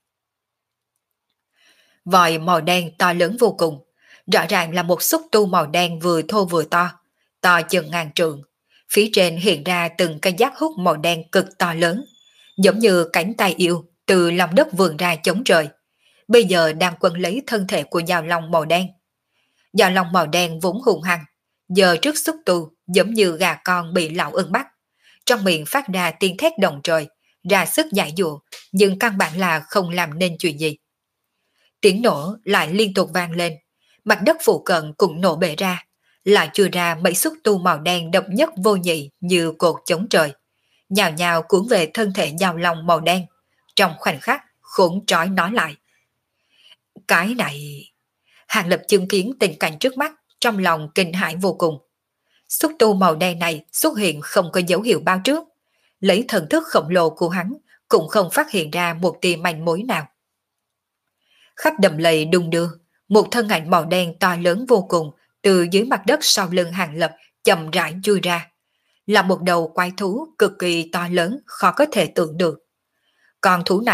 S1: Vòi màu đen to lớn vô cùng, rõ ràng là một xúc tu màu đen vừa thô vừa to, to chừng ngàn trượng. Phía trên hiện ra từng cây giác hút màu đen cực to lớn, giống như cánh tay yêu từ lòng đất vươn ra chống trời. Bây giờ đang quấn lấy thân thể của Giao Long màu đen. Giao Long màu đen vốn hung hăng, giờ trước xúc tu giống như gà con bị lão ưng bắt, trong miệng phát ra tiếng thét động trời, ra sức giải dụa, nhưng căn bản là không làm nên chuyện gì. Tiếng nổ lại liên tục vang lên, mặt đất phụ cận cũng nổ bể ra, lại chui ra mấy xúc tu màu đen độc nhất vô nhị như cột chống trời, nhào nhào cuốn về thân thể Giao Long màu đen. Trong khoảnh khắc khốn trói nói lại. Cái này... Hàng Lập chứng kiến tình cảnh trước mắt, trong lòng kinh hãi vô cùng. Xúc tu màu đen này xuất hiện không có dấu hiệu báo trước, lấy thần thức khổng lồ của hắn cũng không phát hiện ra một tia manh mối nào. Khắp đầm lầy đung đưa, một thân ảnh màu đen to lớn vô cùng từ dưới mặt đất sau lưng Hàng Lập chậm rãi chui ra, là một đầu quái thú cực kỳ to lớn khó có thể tưởng được. Con thú này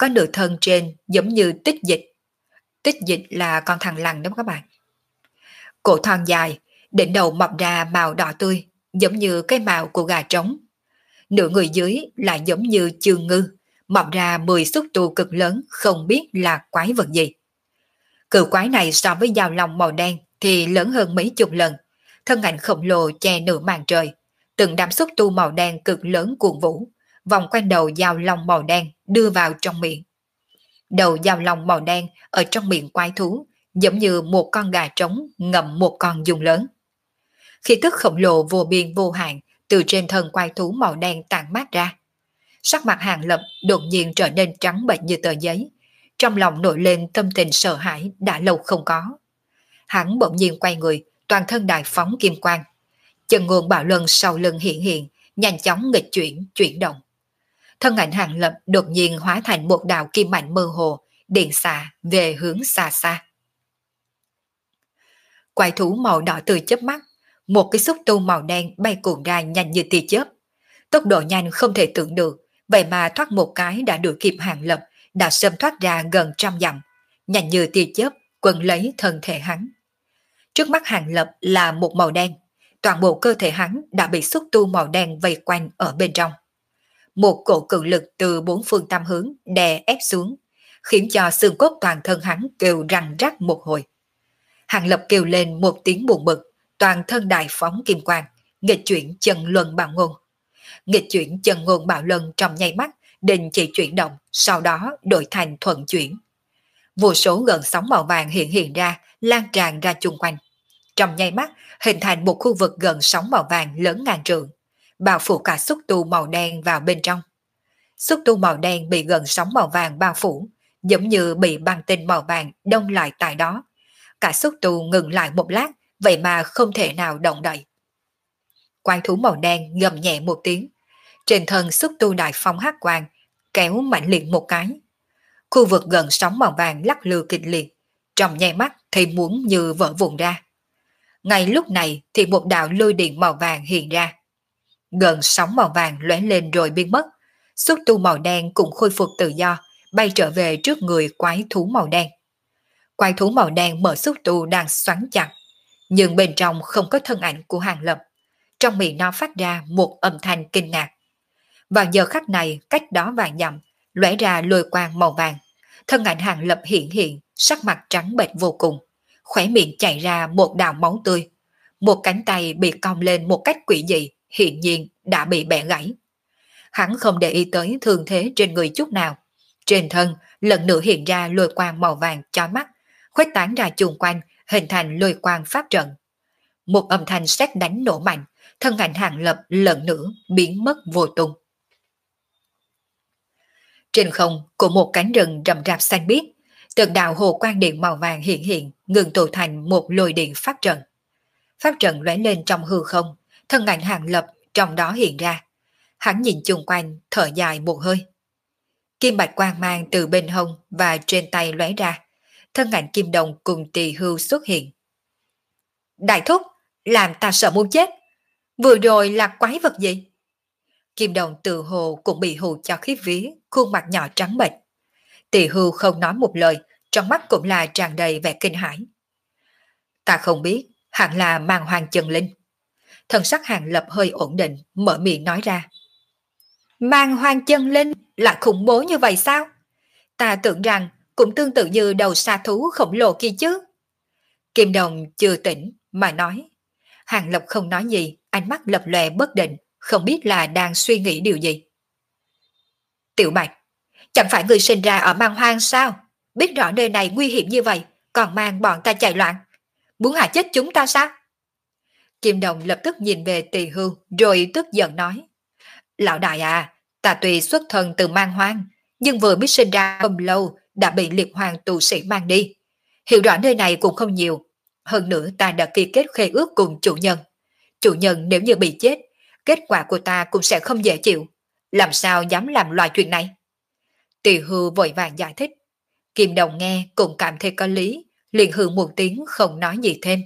S1: có nửa thân trên giống như tích dịch. Tích dịch là con thằn lằn đó các bạn. Cổ thon dài, đỉnh đầu mọc ra màu đỏ tươi, giống như cái màu của gà trống. Nửa người dưới lại giống như chương ngư, mọc ra mười xúc tu cực lớn không biết là quái vật gì. Cự quái này so với dao long màu đen thì lớn hơn mấy chục lần, thân ảnh khổng lồ che nửa màn trời, từng đám xúc tu màu đen cực lớn cuồng vũ, vòng quanh đầu dao long màu đen đưa vào trong miệng. Đầu dao long màu đen ở trong miệng quái thú giống như một con gà trống ngậm một con giun lớn. Khí tức khổng lồ vô biên vô hạn từ trên thân quái thú màu đen tản mát ra. Sắc mặt Hàng Lập đột nhiên trở nên trắng bệch như tờ giấy, trong lòng nổi lên tâm tình sợ hãi đã lâu không có. Hắn bỗng nhiên quay người, toàn thân đại phóng kim quang. Chân ngôn bạo luân sau lưng hiện hiện, nhanh chóng nghịch chuyển, chuyển động. Thân ảnh Hàng Lập đột nhiên hóa thành một đạo kim mạnh mơ hồ, điện xạ về hướng xa xa. Quái thú màu đỏ tươi chớp mắt, một cái xúc tu màu đen bay cuộn ra nhanh như tia chớp. Tốc độ nhanh không thể tưởng được, vậy mà thoát một cái đã đuổi kịp Hàng Lập, đã sớm thoát ra gần trăm dặm, nhanh như tia chớp quấn lấy thân thể hắn. Trước mắt Hàng Lập là một màu đen, toàn bộ cơ thể hắn đã bị xúc tu màu đen vây quanh ở bên trong. Một cổ cự lực từ bốn phương tám hướng đè ép xuống, khiến cho xương cốt toàn thân hắn kêu răng rắc một hồi. Hàng Lập kêu lên một tiếng buồn bực, toàn thân đại phóng kim quang, nghịch chuyển chân luân bạo ngôn. Nghịch chuyển chân ngôn bạo luân trong nháy mắt, đình chỉ chuyển động, sau đó đổi thành thuận chuyển. Vô số gợn sóng màu vàng hiện hiện ra, lan tràn ra chung quanh. Trong nháy mắt, hình thành một khu vực gợn sóng màu vàng lớn ngàn trượng, bao phủ cả xúc tu màu đen vào bên trong. Xúc tu màu đen bị gợn sóng màu vàng bao phủ, giống như bị băng tinh màu vàng đông lại tại đó. Cả xúc tu ngừng lại một lát, vậy mà không thể nào động đậy. Quái thú màu đen gầm nhẹ một tiếng, trên thân xúc tu đại phong hắc quang kéo mạnh liệt một cái. Khu vực gần sóng màu vàng lắc lư kịch liệt, trong nháy mắt thì muốn như vỡ vụn ra. Ngay lúc này thì một đạo lôi điện màu vàng hiện ra. Gần sóng màu vàng lóe lên rồi biến mất, xúc tu màu đen cũng khôi phục tự do, bay trở về trước người quái thú màu đen. Quái thú màu đen mở xúc tu đang xoắn chặt, nhưng bên trong không có thân ảnh của Hàng Lập. Trong miệng nó phát ra một âm thanh kinh ngạc. Vào giờ khắc này, cách đó vài dặm, lóe ra lôi quang màu vàng. Thân ảnh Hàng Lập hiện hiện, sắc mặt trắng bệch vô cùng, khóe miệng chảy ra một đạo máu tươi. Một cánh tay bị cong lên một cách quỷ dị, hiện nhiên đã bị bẻ gãy. Hắn không để ý tới thương thế trên người chút nào. Trên thân lần nữa hiện ra lôi quang màu vàng chói mắt, khuếch tán ra chung quanh, hình thành lôi quang pháp trận. Một âm thanh sét đánh nổ mạnh, thân ảnh Hàng Lập lần nữa biến mất vô tung. Trên không của một cánh rừng rậm rạp xanh biếc, từng đạo hồ quang điện màu vàng hiện hiện, ngừng tụ thành một lôi điện pháp trận. Pháp trận lóe lên trong hư không, thân ảnh Hàng Lập trong đó hiện ra. Hắn nhìn chung quanh, thở dài một hơi. Kim bạch quang mang từ bên hông và trên tay lóe ra, thân ảnh Kim Đồng cùng Tỳ Hưu xuất hiện. Đại thúc, làm ta sợ muốn chết. Vừa rồi là quái vật gì? Kim Đồng tự hồ cũng bị hù cho khiếp vía, khuôn mặt nhỏ trắng bệch. Tỳ Hưu không nói một lời, trong mắt cũng là tràn đầy vẻ kinh hãi. Ta không biết, hẳn là mang hoàng chân linh. Thần sắc Hàng Lập hơi ổn định, mở miệng nói ra. Mang hoàng chân linh là khủng bố như vậy sao? Ta tưởng rằng cũng tương tự như đầu sa thú khổng lồ kia chứ. Kim Đồng chưa tỉnh mà nói. Hàng Lập không nói gì, ánh mắt lập lòe bất định, không biết là đang suy nghĩ điều gì. Tiểu Bạch, chẳng phải người sinh ra ở mang hoang sao? Biết rõ nơi này nguy hiểm như vậy, còn mang bọn ta chạy loạn. Muốn hại chết chúng ta sao? Kim Đồng lập tức nhìn về Tỳ Hưu, rồi tức giận nói. Lão đại à, ta tuy xuất thân từ mang hoang, nhưng vừa mới sinh ra không lâu đã bị liệt hoàng tù sĩ mang đi. Hiểu rõ nơi này cũng không nhiều. Hơn nữa ta đã ký kết khế ước cùng chủ nhân. Chủ nhân nếu như bị chết, kết quả của ta cũng sẽ không dễ chịu. Làm sao dám làm loại chuyện này? Tỳ Hưu vội vàng giải thích. Kim Đồng nghe cũng cảm thấy có lý, liền hừ một tiếng không nói gì thêm.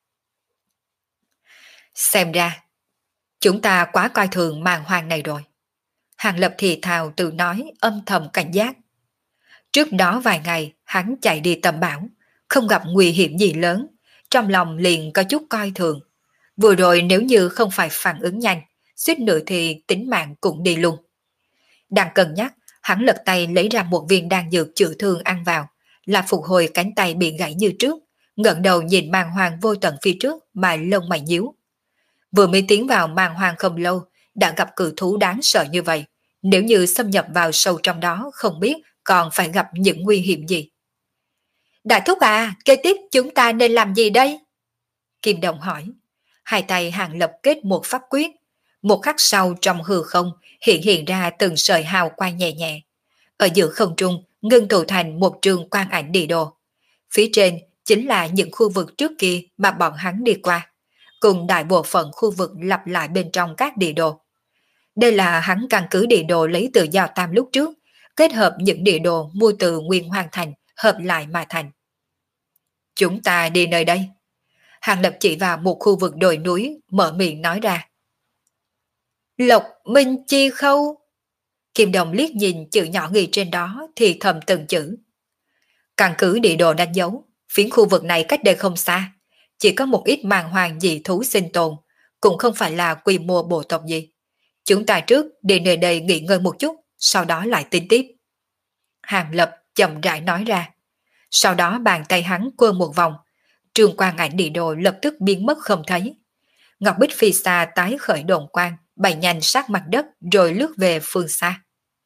S1: Xem ra, chúng ta quá coi thường màn hoang này rồi. Hàng Lập thì thào tự nói âm thầm cảnh giác. Trước đó vài ngày hắn chạy đi tầm bảo, không gặp nguy hiểm gì lớn, trong lòng liền có chút coi thường. Vừa rồi nếu như không phải phản ứng nhanh, suýt nữa thì tính mạng cũng đi luôn. Đang cân nhắc, hắn lật tay lấy ra một viên đan dược chữa thương ăn vào, là phục hồi cánh tay bị gãy như trước, ngẩng đầu nhìn màn hoàng vô tận phía trước mà lông mày nhíu. Vừa mới tiến vào màn hoàng không lâu, đã gặp cự thú đáng sợ như vậy, nếu như xâm nhập vào sâu trong đó không biết còn phải gặp những nguy hiểm gì. Đại thúc à, kế tiếp chúng ta nên làm gì đây? Kim Đồng hỏi. Hai tay Hàng Lập kết một pháp quyết. Một khắc sau trong hư không hiện hiện ra từng sợi hào quang nhẹ nhẹ. Ở giữa không trung ngưng tụ thành một trường quang ảnh địa đồ. Phía trên chính là những khu vực trước kia mà bọn hắn đi qua, cùng đại bộ phận khu vực lặp lại bên trong các địa đồ. Đây là hắn căn cứ địa đồ lấy từ Giao Tam lúc trước, kết hợp những địa đồ mua từ Nguyên Hoàng Thành hợp lại mà thành. Chúng ta đi nơi đây. Hàng Lập chỉ vào một khu vực đồi núi, mở miệng nói ra. Lộc Minh Chi Khâu. Kim Đồng liếc nhìn chữ nhỏ ghi trên đó thì thầm từng chữ. Căn cứ địa đồ đánh dấu, phiến khu vực này cách đây không xa, chỉ có một ít màng hoàng dị thú sinh tồn, cũng không phải là quy mô bộ tộc gì. Chúng ta trước đi nơi đây nghỉ ngơi một chút, sau đó lại tính tiếp. Hàng Lập chậm rãi nói ra. Sau đó bàn tay hắn quơ một vòng, trường quang ảnh địa đồ lập tức biến mất không thấy. Ngọc Bích phi xa tái khởi đồn quang, bay nhanh sát mặt đất rồi lướt về phương xa.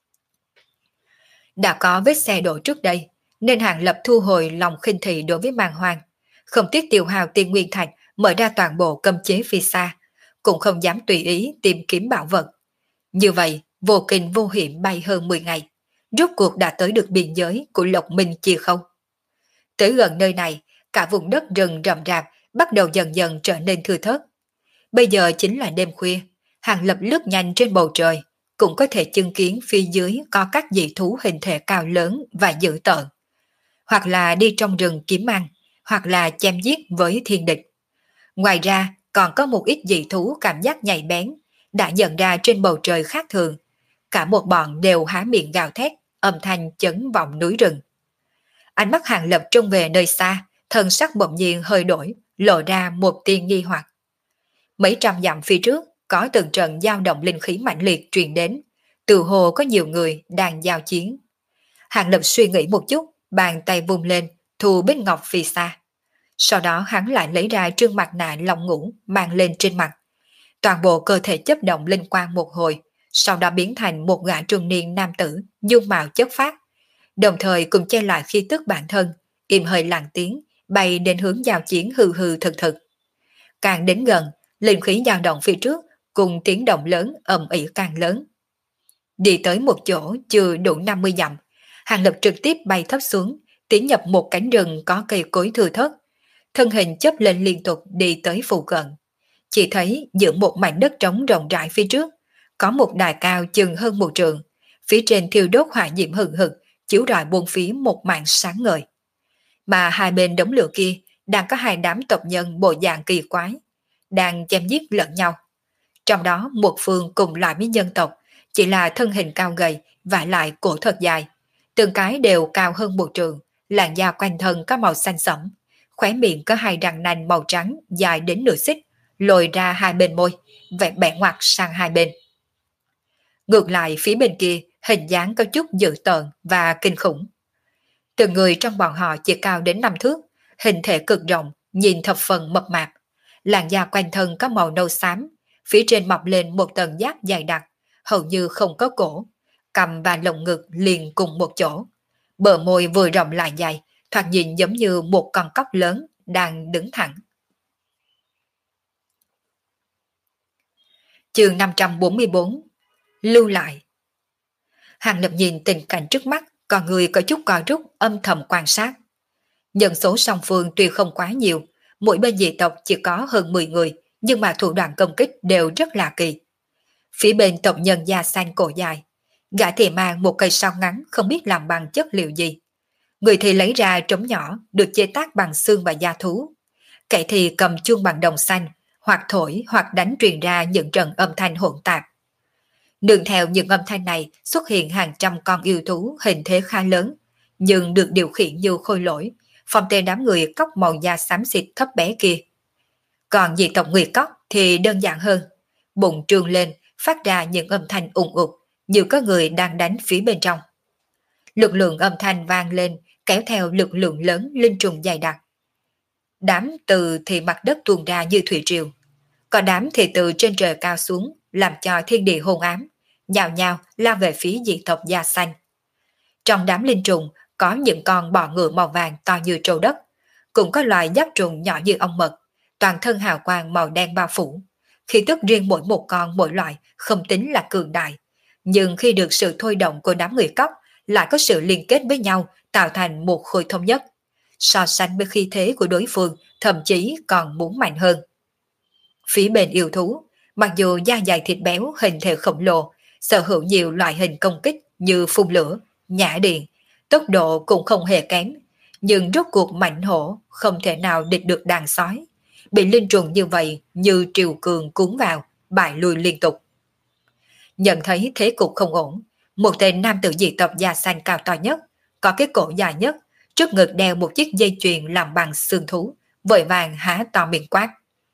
S1: Đã có vết xe đổ trước đây, nên Hàng Lập thu hồi lòng khinh thị đối với màng hoàng, không tiếc tiêu hào tiền nguyên thạch mở ra toàn bộ cấm chế phi xa, cũng không dám tùy ý tìm kiếm bảo vật. Như vậy, vô kinh vô hiểm bay hơn mười ngày, rốt cuộc đã tới được biên giới của Lộc Minh Chi Khâu. Tới gần nơi này, cả vùng đất rừng rậm rạp bắt đầu dần dần trở nên thưa thớt. Bây giờ chính là đêm khuya, Hàng Lập lướt nhanh trên bầu trời, cũng có thể chứng kiến phía dưới có các dị thú hình thể cao lớn và dữ tợn. Hoặc là đi trong rừng kiếm ăn, hoặc là chém giết với thiên địch. Ngoài ra, còn có một ít dị thú cảm giác nhạy bén, đã nhận ra trên bầu trời khác thường. Cả một bọn đều há miệng gào thét, âm thanh chấn vọng núi rừng. Ánh mắt Hàng Lập trông về nơi xa, thân sắc bỗng nhiên hơi đổi, lộ ra một tia nghi hoặc. Mấy trăm dặm phía trước, có từng trận dao động linh khí mạnh liệt truyền đến, từ hồ có nhiều người đang giao chiến. Hàng Lập suy nghĩ một chút, bàn tay vung lên, thu bích ngọc phi xa. Sau đó hắn lại lấy ra trương mặt nạ long ngũ mang lên trên mặt. Toàn bộ cơ thể chấp động linh quang một hồi, sau đó biến thành một gã trung niên nam tử, dung mạo chất phát, đồng thời cùng che lại khí tức bản thân, im hơi lặng tiếng, bay đến hướng giao chiến hư hư thực thực. Càng đến gần, linh khí dao động phía trước, cùng tiếng động lớn ầm ĩ càng lớn. Đi tới một chỗ chưa đủ năm mươi dặm, Hàng Lập trực tiếp bay thấp xuống, tiến nhập một cánh rừng có cây cối thưa thớt. Thân hình chớp lên liên tục đi tới phụ cận. Chỉ thấy giữa một mảnh đất trống rộng rãi phía trước, có một đài cao chừng hơn một trượng, phía trên thiêu đốt hỏa diễm hừng hực, chiếu rọi buông phía một màn sáng ngời. Mà hai bên đống lửa kia đang có hai đám tộc nhân bộ dạng kỳ quái, đang chém giết lẫn nhau. Trong đó một phương cùng loại với nhân tộc, chỉ là thân hình cao gầy và lại cổ thật dài, từng cái đều cao hơn một trượng, làn da quanh thân có màu xanh sẫm, khóe miệng có hai răng nanh màu trắng dài đến nửa xích, lồi ra hai bên môi, vẽ bẻ ngoặt sang hai bên. Ngược lại phía bên kia, hình dáng có chút dữ tợn và kinh khủng. Từng người trong bọn họ chỉ cao đến năm thước, hình thể cực rộng, nhìn thập phần mập mạp. Làn da quanh thân có màu nâu xám, phía trên mọc lên một tầng giáp dày đặc, hầu như không có cổ, cằm và lồng ngực liền cùng một chỗ. Bờ môi vừa rộng lại dài, thoạt nhìn giống như một con cóc lớn đang đứng thẳng. Chương năm trăm bốn mươi bốn. Lưu lại. Hàng Lập nhìn tình cảnh trước mắt, còn người có chút co rút âm thầm quan sát. Nhân số song phương tuy không quá nhiều, mỗi bên dị tộc chỉ có hơn mười người, nhưng mà thủ đoạn công kích đều rất lạ kỳ. Phía bên tộc nhân da xanh cổ dài, gã thì mang một cây sao ngắn không biết làm bằng chất liệu gì. Người thì lấy ra trống nhỏ được chế tác bằng xương và da thú. Kẻ thì cầm chuông bằng đồng xanh, hoặc thổi hoặc đánh truyền ra những trận âm thanh hỗn tạp. Nương theo những âm thanh này xuất hiện hàng trăm con yêu thú hình thế khá lớn, nhưng được điều khiển như khôi lỗi, phòng tên đám người cóc màu da xám xịt thấp bé kia. Còn dị tộc người cóc thì đơn giản hơn, bụng trương lên, phát ra những âm thanh ùng ục, như có người đang đánh phía bên trong. Lực lượng âm thanh vang lên, kéo theo lực lượng lớn linh trùng dày đặc. Đám từ thì mặt đất tuôn ra như thủy triều, còn đám thì từ trên trời cao xuống, làm cho thiên địa hôn ám, nhào nhào lao về phía dị tộc da xanh. Trong đám linh trùng có những con bọ ngựa màu vàng to như trâu đất, cũng có loài giáp trùng nhỏ như ong mật, toàn thân hào quang màu đen bao phủ. Khi tức riêng mỗi một con mỗi loại không tính là cường đại, nhưng khi được sự thôi động của đám người cóc lại có sự liên kết với nhau tạo thành một khối thống nhất. So sánh với khí thế của đối phương thậm chí còn muốn mạnh hơn. Phía bên yêu thú, mặc dù da dày thịt béo hình thể khổng lồ, sở hữu nhiều loại hình công kích như phun lửa, nhả điện, tốc độ cũng không hề kém, nhưng rốt cuộc mãnh hổ không thể nào địch được đàn sói. Bị linh trùng như vậy như triều cường cuốn vào, bại lui liên tục. Nhận thấy thế cục không ổn, một tên nam tử dị tộc da xanh cao to nhất, có cái cổ dài nhất, trước ngực đeo một chiếc dây chuyền làm bằng xương thú, vội vàng há to miệng quát.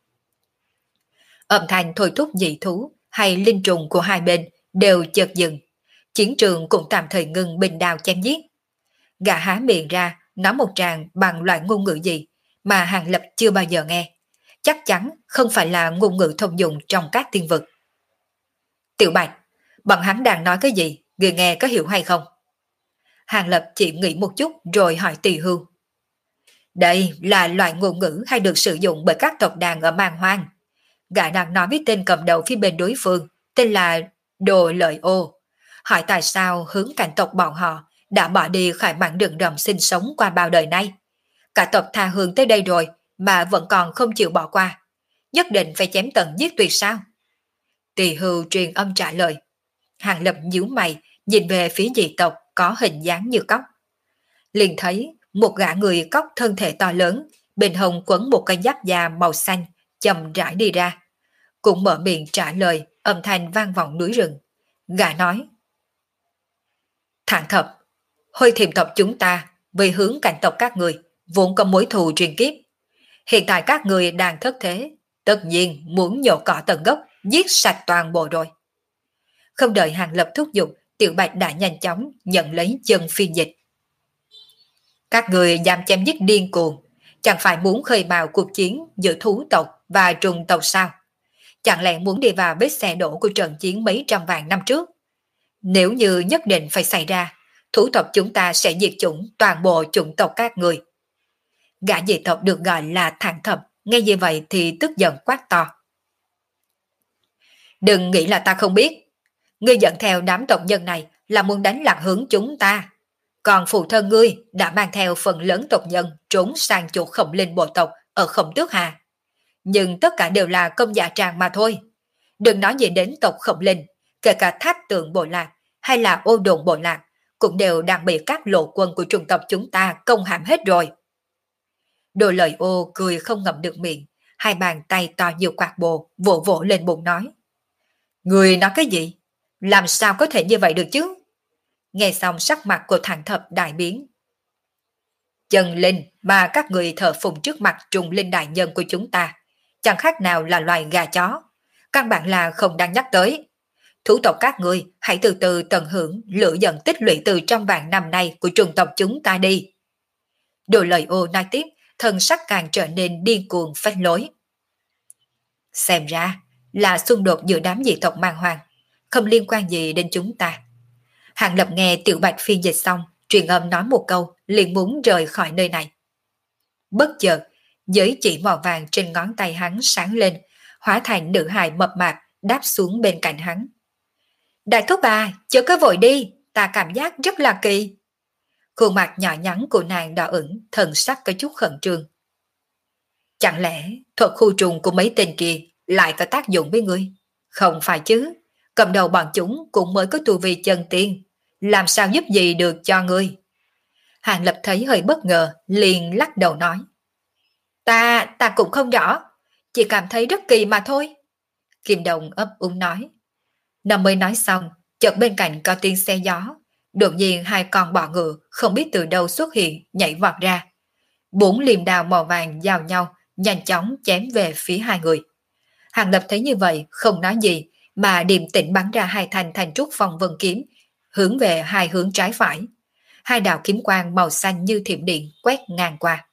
S1: Âm thanh thôi thúc dị thú hay linh trùng của hai bên đều chợt dừng, chiến trường cũng tạm thời ngừng bình đao chém giết. Gã há miệng ra nói một tràng bằng loại ngôn ngữ gì mà Hàng Lập chưa bao giờ nghe, chắc chắn không phải là ngôn ngữ thông dụng trong các tiên vực. Tiểu Bạch, bọn hắn đang nói cái gì, người nghe có hiểu hay không? Hàng Lập chỉ nghĩ một chút rồi hỏi Tỳ Hưu. Đây là loại ngôn ngữ hay được sử dụng bởi các tộc đàn ở Man Hoang. Gã đang nói với tên cầm đầu phía bên đối phương, tên là Đồ Lợi Ô, hỏi tại sao hướng cảnh tộc bọn họ đã bỏ đi khỏi mảnh rừng rậm sinh sống qua bao đời nay. Cả tộc tha hương tới đây rồi mà vẫn còn không chịu bỏ qua, nhất định phải chém tận giết tuyệt sao? Tỳ Hưu truyền âm trả lời. Hàng Lập nhíu mày nhìn về phía dị tộc có hình dáng như cóc. Liền thấy một gã người cóc thân thể to lớn, bên hông quấn một cây giáp da màu xanh, chậm rãi đi ra. Cũng mở miệng trả lời, âm thanh vang vọng núi rừng. Gã nói. Thẳng thập, Hôi Thiềm tộc chúng ta vì hướng cảnh tộc các người vốn có mối thù truyền kiếp. Hiện tại các người đang thất thế, tất nhiên muốn nhổ cỏ tận gốc, giết sạch toàn bộ rồi. Không đợi Hàng Lập thúc giục, Tiểu Bạch đã nhanh chóng nhận lấy chân phiên dịch. Các người dám chém giết điên cuồng, chẳng phải muốn khơi mào cuộc chiến giữa thú tộc và trùng tộc sao? Chẳng lẽ muốn đi vào vết xe đổ của trận chiến mấy trăm vạn năm trước? Nếu như nhất định phải xảy ra, thú tộc chúng ta sẽ diệt chủng toàn bộ chủng tộc các người. Gã dị tộc được gọi là Thẳng Thập, nghe như vậy thì tức giận quát to. Đừng nghĩ là ta không biết. Ngươi dẫn theo đám tộc nhân này là muốn đánh lạc hướng chúng ta. Còn phụ thân ngươi đã mang theo phần lớn tộc nhân trốn sang chỗ Khổng Linh bộ tộc ở Khổng Tước Hà. Nhưng tất cả đều là công dạ tràng mà thôi. Đừng nói gì đến tộc Khổng Linh, kể cả Thác Tượng bộ lạc hay là Ô Đồn bộ lạc cũng đều đang bị các lộ quân của trung tộc chúng ta công hãm hết rồi. Đồ Lợi Ô cười không ngậm được miệng, hai bàn tay to như quạt bồ vỗ vỗ lên bụng nói. Người nói cái gì? Làm sao có thể như vậy được chứ? Nghe xong sắc mặt của Thẳng Thập đại biến. Chân linh mà các người thờ phụng trước mặt trùng linh đại nhân của chúng ta chẳng khác nào là loài gà chó, căn bản là không đáng nhắc tới. Thú tộc các người hãy từ từ tận hưởng lửa giận tích lũy từ trong vạn năm nay của trùng tộc chúng ta đi. Đồ Lợi Ô nói tiếp, thân sắc càng trở nên điên cuồng phách lối. Xem ra là xung đột giữa đám dị tộc Man Hoang, không liên quan gì đến chúng ta. Hàng Lập nghe Tiểu Bạch phiên dịch xong, truyền âm nói một câu, liền muốn rời khỏi nơi này. Bất chợt, giới chỉ màu vàng trên ngón tay hắn sáng lên, hóa thành nữ hài mập mạp đáp xuống bên cạnh hắn. Đại thúc à, chớ có vội đi, ta cảm giác rất là kỳ. Khuôn mặt nhỏ nhắn của nàng đỏ ửng, thần sắc có chút khẩn trương. Chẳng lẽ thuật khu trùng của mấy tên kia lại có tác dụng với ngươi? Không phải chứ, cầm đầu bọn chúng cũng mới có tu vi chân tiên, làm sao giúp gì được cho ngươi? Hàng Lập thấy hơi bất ngờ, liền lắc đầu nói. Ta, ta cũng không rõ, chỉ cảm thấy rất kỳ mà thôi. Kim Đồng ấp úng nói. Nó mới nói xong, chợt bên cạnh có tiếng xe gió, Đột nhiên hai con bọ ngựa không biết từ đâu xuất hiện nhảy vọt ra. Bốn liềm đao màu vàng giao nhau, nhanh chóng chém về phía hai người. Hàng Lập thấy như vậy không nói gì mà điềm tĩnh bắn ra hai thanh thành trúc phong vân kiếm hướng về hai hướng trái phải. Hai đạo kiếm quang màu xanh như thiểm điện quét ngang qua.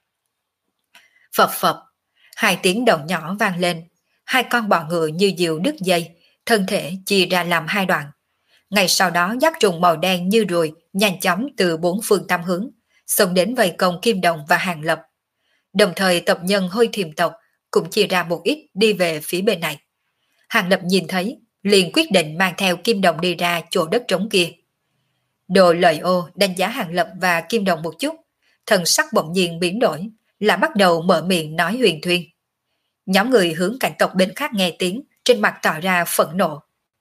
S1: Phập phập, hai tiếng động nhỏ vang lên, hai con bọ ngựa như diều đứt dây, thân thể chia ra làm hai đoạn. Ngay sau đó giáp trùng màu đen như ruồi nhanh chóng từ bốn phương tám hướng xông đến vây công Kim Đồng và Hàng Lập. Đồng thời tộc nhân Hôi Thiềm tộc cũng chia ra một ít đi về phía bên này. Hàng Lập nhìn thấy, liền quyết định mang theo Kim Đồng đi ra chỗ đất trống kia. Đồ Lợi Ô đánh giá Hàng Lập và Kim Đồng một chút, thần sắc bỗng nhiên biến đổi, là bắt đầu mở miệng nói huyền thuyên. Nhóm người hướng cảnh tộc bên khác nghe tiếng, trên mặt tỏ ra phẫn nộ.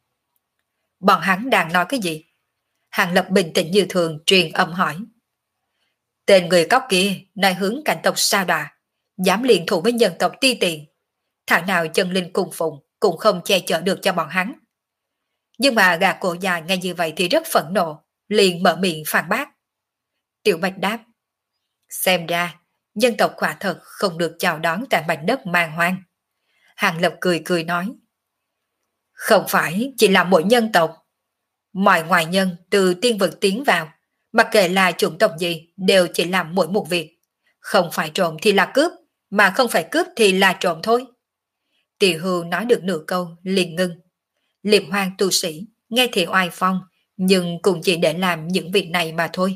S1: Bọn hắn đang nói cái gì? Hàng Lập bình tĩnh như thường truyền âm hỏi. Tên người cóc kia nói hướng cảnh tộc sao đà, dám liên thủ với nhân tộc Ti Tiền. Thảo nào chân linh cung phụng cũng không che chở được cho bọn hắn. Nhưng mà gà cổ già nghe như vậy thì rất phẫn nộ, liền mở miệng phản bác. Tiểu Bạch đáp. Xem ra, nhân tộc quả thật không được chào đón tại mảnh đất man hoang. Hàng Lập cười cười nói. Không phải chỉ là mỗi nhân tộc. Mọi ngoại nhân từ tiên vực tiến vào, mặc kệ là chủng tộc gì đều chỉ làm mỗi một việc. Không phải trộm thì là cướp, mà không phải cướp thì là trộm thôi. Tỳ Hưu nói được nửa câu liền ngưng. Liệp hoang tu sĩ nghe thì oai phong, nhưng cũng chỉ để làm những việc này mà thôi.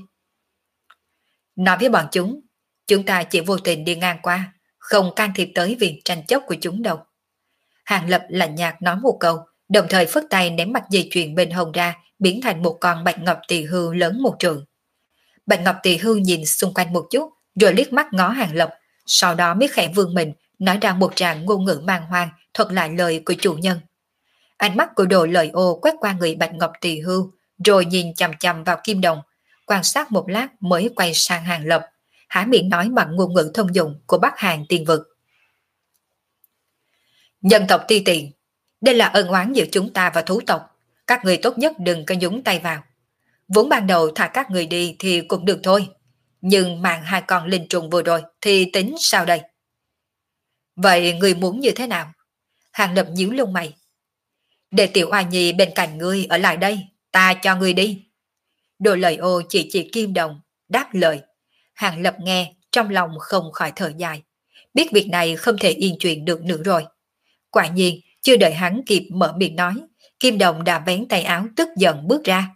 S1: Nói với bọn chúng, chúng ta chỉ vô tình đi ngang qua, không can thiệp tới việc tranh chấp của chúng đâu. Hàng Lập lạnh nhạt nói một câu, đồng thời phất tay ném mặt dây chuyền bên hông ra, biến thành một con bạch ngọc tỳ hưu lớn một trượng. Bạch ngọc tỳ hưu nhìn xung quanh một chút, rồi liếc mắt ngó Hàng Lập, sau đó mới khẽ vươn mình, nói ra một tràng ngôn ngữ mang hoang, thuật lại lời của chủ nhân. Ánh mắt của Đồ Lợi Ô quét qua người bạch ngọc tỳ hưu, rồi nhìn chằm chằm vào Kim Đồng, quan sát một lát mới quay sang Hàng Lập, há miệng nói bằng ngôn ngữ thông dụng của Bắc Hàn Tiên vực. Nhân tộc Ti Tiền, đây là ân oán giữa chúng ta và thú tộc, các người tốt nhất đừng có nhúng tay vào. Vốn ban đầu thả các người đi thì cũng được thôi, nhưng mạng hai con linh trùng vừa rồi thì tính sao đây? Vậy người muốn như thế nào? Hàng Lập nhíu lông mày. Để tiểu oa nhi bên cạnh ngươi ở lại đây, ta cho ngươi đi. Đồ Lợi Ô chỉ chỉ Kim Đồng, đáp lời. Hàng Lập nghe, trong lòng không khỏi thở dài, biết việc này không thể yên chuyện được nữa rồi. Quả nhiên, chưa đợi hắn kịp mở miệng nói, Kim Đồng đã vén tay áo tức giận bước ra.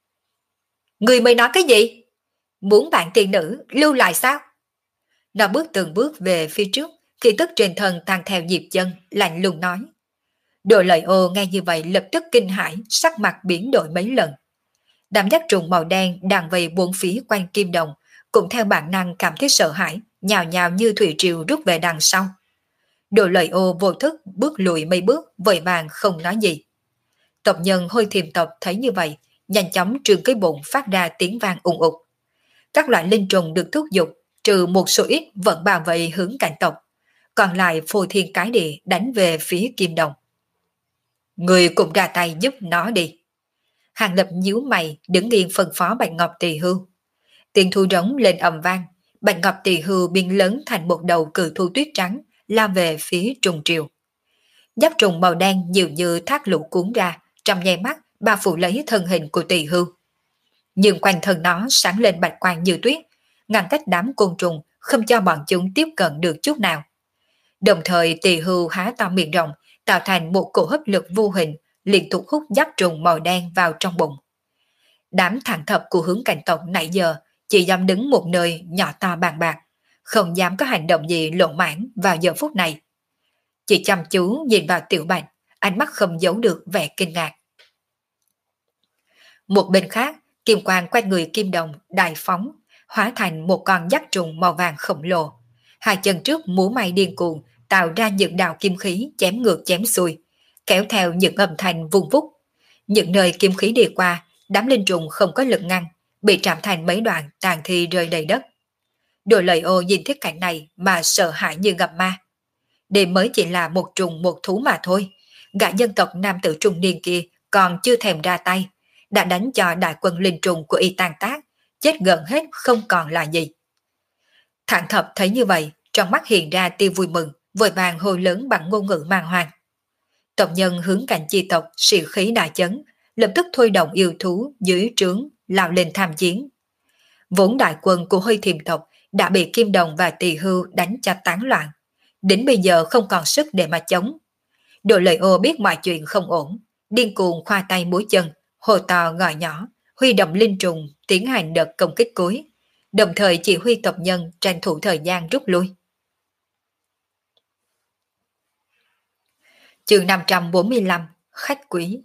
S1: Người mới nói cái gì? Muốn bạn tiên nữ lưu lại sao? Nó bước từng bước về phía trước, khi tức trên thân tăng theo nhịp chân, lạnh lùng nói. Đồ Lợi Ô nghe như vậy lập tức kinh hãi, sắc mặt biến đổi mấy lần. Đám giác trùng màu đen đang vây bốn phía quanh Kim Đồng, cũng theo bản năng cảm thấy sợ hãi, nhào nhào như thủy triều rút về đằng sau. Đồ Lợi Ô vô thức bước lùi mấy bước, vội vàng không nói gì. Tộc nhân Hôi Thiềm tộc thấy như vậy, nhanh chóng trương cái bụng phát ra tiếng vang ùng ục. Các loại linh trùng được thúc giục, trừ một số ít vẫn bảo vệ hướng cảnh tộc, còn lại phô thiên cái địa đánh về phía Kim Đồng. Người cũng ra tay giúp nó đi. Hàng Lập nhíu mày đứng yên phân phó Bạch Ngọc Tỳ Hưu. Tiếng thu rống lên ầm vang, Bạch Ngọc Tỳ Hưu biến lớn thành một đầu cự thu tuyết trắng, lao về phía trùng triều. Giáp trùng màu đen nhiều như thác lũ cuốn ra, trong nháy mắt bao phủ lấy thân hình của Tỳ Hưu. Nhưng quanh thân nó sáng lên bạch quang như tuyết, ngăn cách đám côn trùng, không cho bọn chúng tiếp cận được chút nào. Đồng thời Tỳ Hưu há to miệng rộng, tạo thành một cổ hấp lực vô hình, liên tục hút giáp trùng màu đen vào trong bụng. Đám thẳng thập của hướng cảnh tộc nãy giờ chỉ dám đứng một nơi nhỏ to bàn bạc, không dám có hành động gì lỗ mãng vào giờ phút này. Chỉ chăm chú nhìn vào Tiểu Bạch, ánh mắt không giấu được vẻ kinh ngạc. Một bên khác, kim quang quanh người Kim Đồng đại phóng, hóa thành một con giáp trùng màu vàng khổng lồ. Hai chân trước múa may điên cuồng, tạo ra những đạo kim khí chém ngược chém xuôi, kéo theo những âm thanh vung vút. Những nơi kim khí đi qua, đám linh trùng không có lực ngăn, bị trảm thành mấy đoạn tàn thi rơi đầy đất. Đồ Lợi Ô nhìn thấy cảnh này mà sợ hãi như gặp ma. Đây mới chỉ là một trùng một thú mà thôi. Gã dân tộc nam tử trung niên kia còn chưa thèm ra tay, đã đánh cho đại quân linh trùng của y tan tác, chết gần hết không còn là gì. Thản Thập thấy như vậy, trong mắt hiện ra tia vui mừng, vội vàng hô lớn bằng ngôn ngữ mang hoang. Tộc nhân hướng cảnh chi tộc sĩ khí đại chấn, lập tức thôi động yêu thú dưới trướng lao lên tham chiến. Vốn đại quân của Hơi Thiềm tộc đã bị Kim Đồng và Tỳ Hưu đánh cho tán loạn, đến bây giờ không còn sức để mà chống. Đồ Lợi Ô biết mọi chuyện không ổn, điên cuồng khoa tay múa chân, hồ to gọi nhỏ, huy động linh trùng tiến hành đợt công kích cuối, đồng thời chỉ huy tộc nhân tranh thủ thời gian rút lui. Chương năm trăm bốn mươi lăm, khách quý.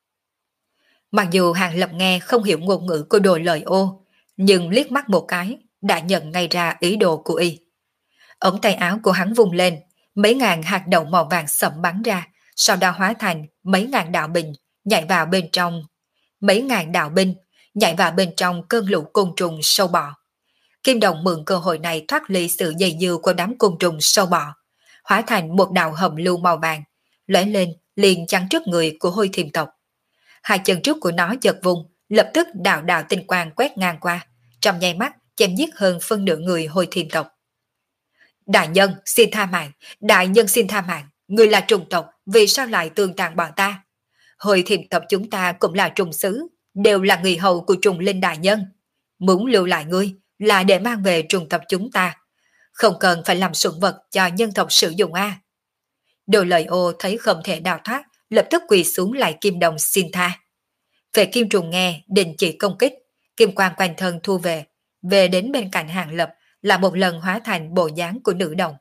S1: Mặc dù Hàng Lập nghe không hiểu ngôn ngữ của Đồ Lợi Ô, nhưng liếc mắt một cái đã nhận ngay ra ý đồ của y. Ống tay áo của hắn vùng lên, mấy ngàn hạt đậu màu vàng sẫm bắn ra, sau đó hóa thành mấy ngàn đạo binh nhảy vào bên trong. Mấy ngàn đạo binh nhảy vào bên trong cơn lũ côn trùng sâu bọ. Kim Đồng mượn cơ hội này thoát ly sự dày dưa của đám côn trùng sâu bọ, hóa thành một đạo hầm lưu màu vàng, lóe lên liền chắn trước người của Hôi Thiềm tộc. Hai chân trước của nó chợt vùng, lập tức đạo đạo tinh quang quét ngang qua, trong nháy mắt chém giết hơn phân nửa người Hôi Thiềm tộc. Đại nhân xin tha mạng, đại nhân xin tha mạng, người là trùng tộc, vì sao lại tương tàn bọn ta? Hôi Thiềm tộc chúng ta cũng là trùng xứ, đều là người hầu của trùng linh đại nhân. Muốn lưu lại ngươi là để mang về trùng tộc chúng ta, không cần phải làm sủng vật cho nhân tộc sử dụng a. À. Đồ Lợi Ô thấy không thể đào thoát, lập tức quỳ xuống lại Kim Đồng xin tha. Về Kim Trùng nghe đình chỉ công kích, kim quang quanh thân thu về, về đến bên cạnh Hàng Lập là một lần hóa thành bộ dáng của nữ đồng.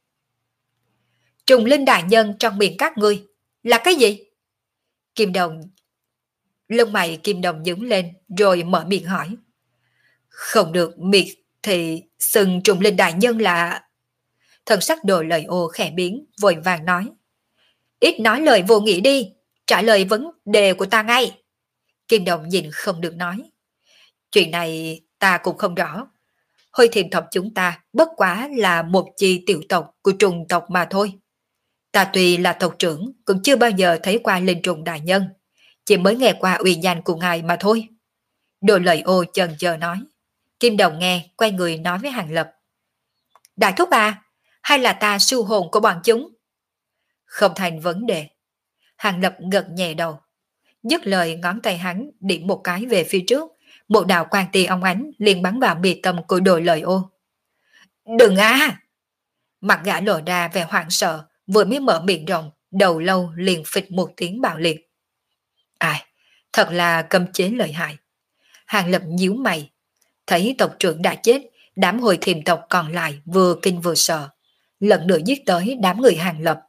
S1: Trùng linh đại nhân trong miệng các ngươi là cái gì? Kim Đồng lông mày Kim Đồng nhướng lên rồi mở miệng hỏi. Không được miệt thì xưng trùng linh đại nhân là... Thần sắc Đồ Lợi Ô khẽ biến, vội vàng nói. Ít nói lời vô nghĩa đi, trả lời vấn đề của ta ngay. Kim Đồng nhìn không được nói. Chuyện này ta cũng không rõ. Hôi Thiềm tộc chúng ta bất quá là một chi tiểu tộc của trùng tộc mà thôi. Ta tuy là tộc trưởng cũng chưa bao giờ thấy qua linh trùng đại nhân, chỉ mới nghe qua uy danh của ngài mà thôi. Đồ Lợi Ô chần chờ nói. Kim Đồng nghe quay người nói với Hàng Lập. Đại thúc à, hay là ta siêu hồn của bọn chúng? Không thành vấn đề. Hàng Lập gật nhẹ đầu. Dứt lời ngón tay hắn điểm một cái về phía trước, một đạo quang tia óng ánh liền bắn vào mi tâm của Đồ Lợi Ô. Đừng á! Mặt gã lộ ra vẻ hoảng sợ, vừa mới mở miệng rộng, đầu lâu liền phịch một tiếng bạo liệt. Ai, thật là cấm chế lợi hại. Hàng Lập nhíu mày, thấy tộc trưởng đã chết, đám Hồi Thiềm tộc còn lại vừa kinh vừa sợ, lần nữa giết tới đám người Hàng Lập.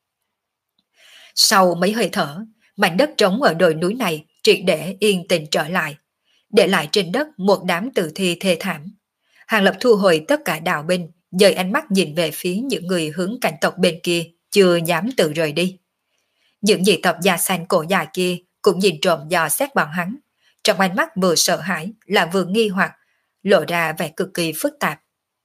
S1: Sau mấy hơi thở, mảnh đất trống ở đồi núi này triệt để yên tĩnh trở lại, để lại trên đất một đám tử thi thê thảm. Hàng Lập thu hồi tất cả đạo binh, dời ánh mắt nhìn về phía những người hướng cảnh tộc bên kia, chưa dám tự rời đi. Những dị tộc da xanh cổ dài kia cũng nhìn trộm dò xét bọn hắn, trong ánh mắt vừa sợ hãi là vừa nghi hoặc, lộ ra vẻ cực kỳ phức tạp.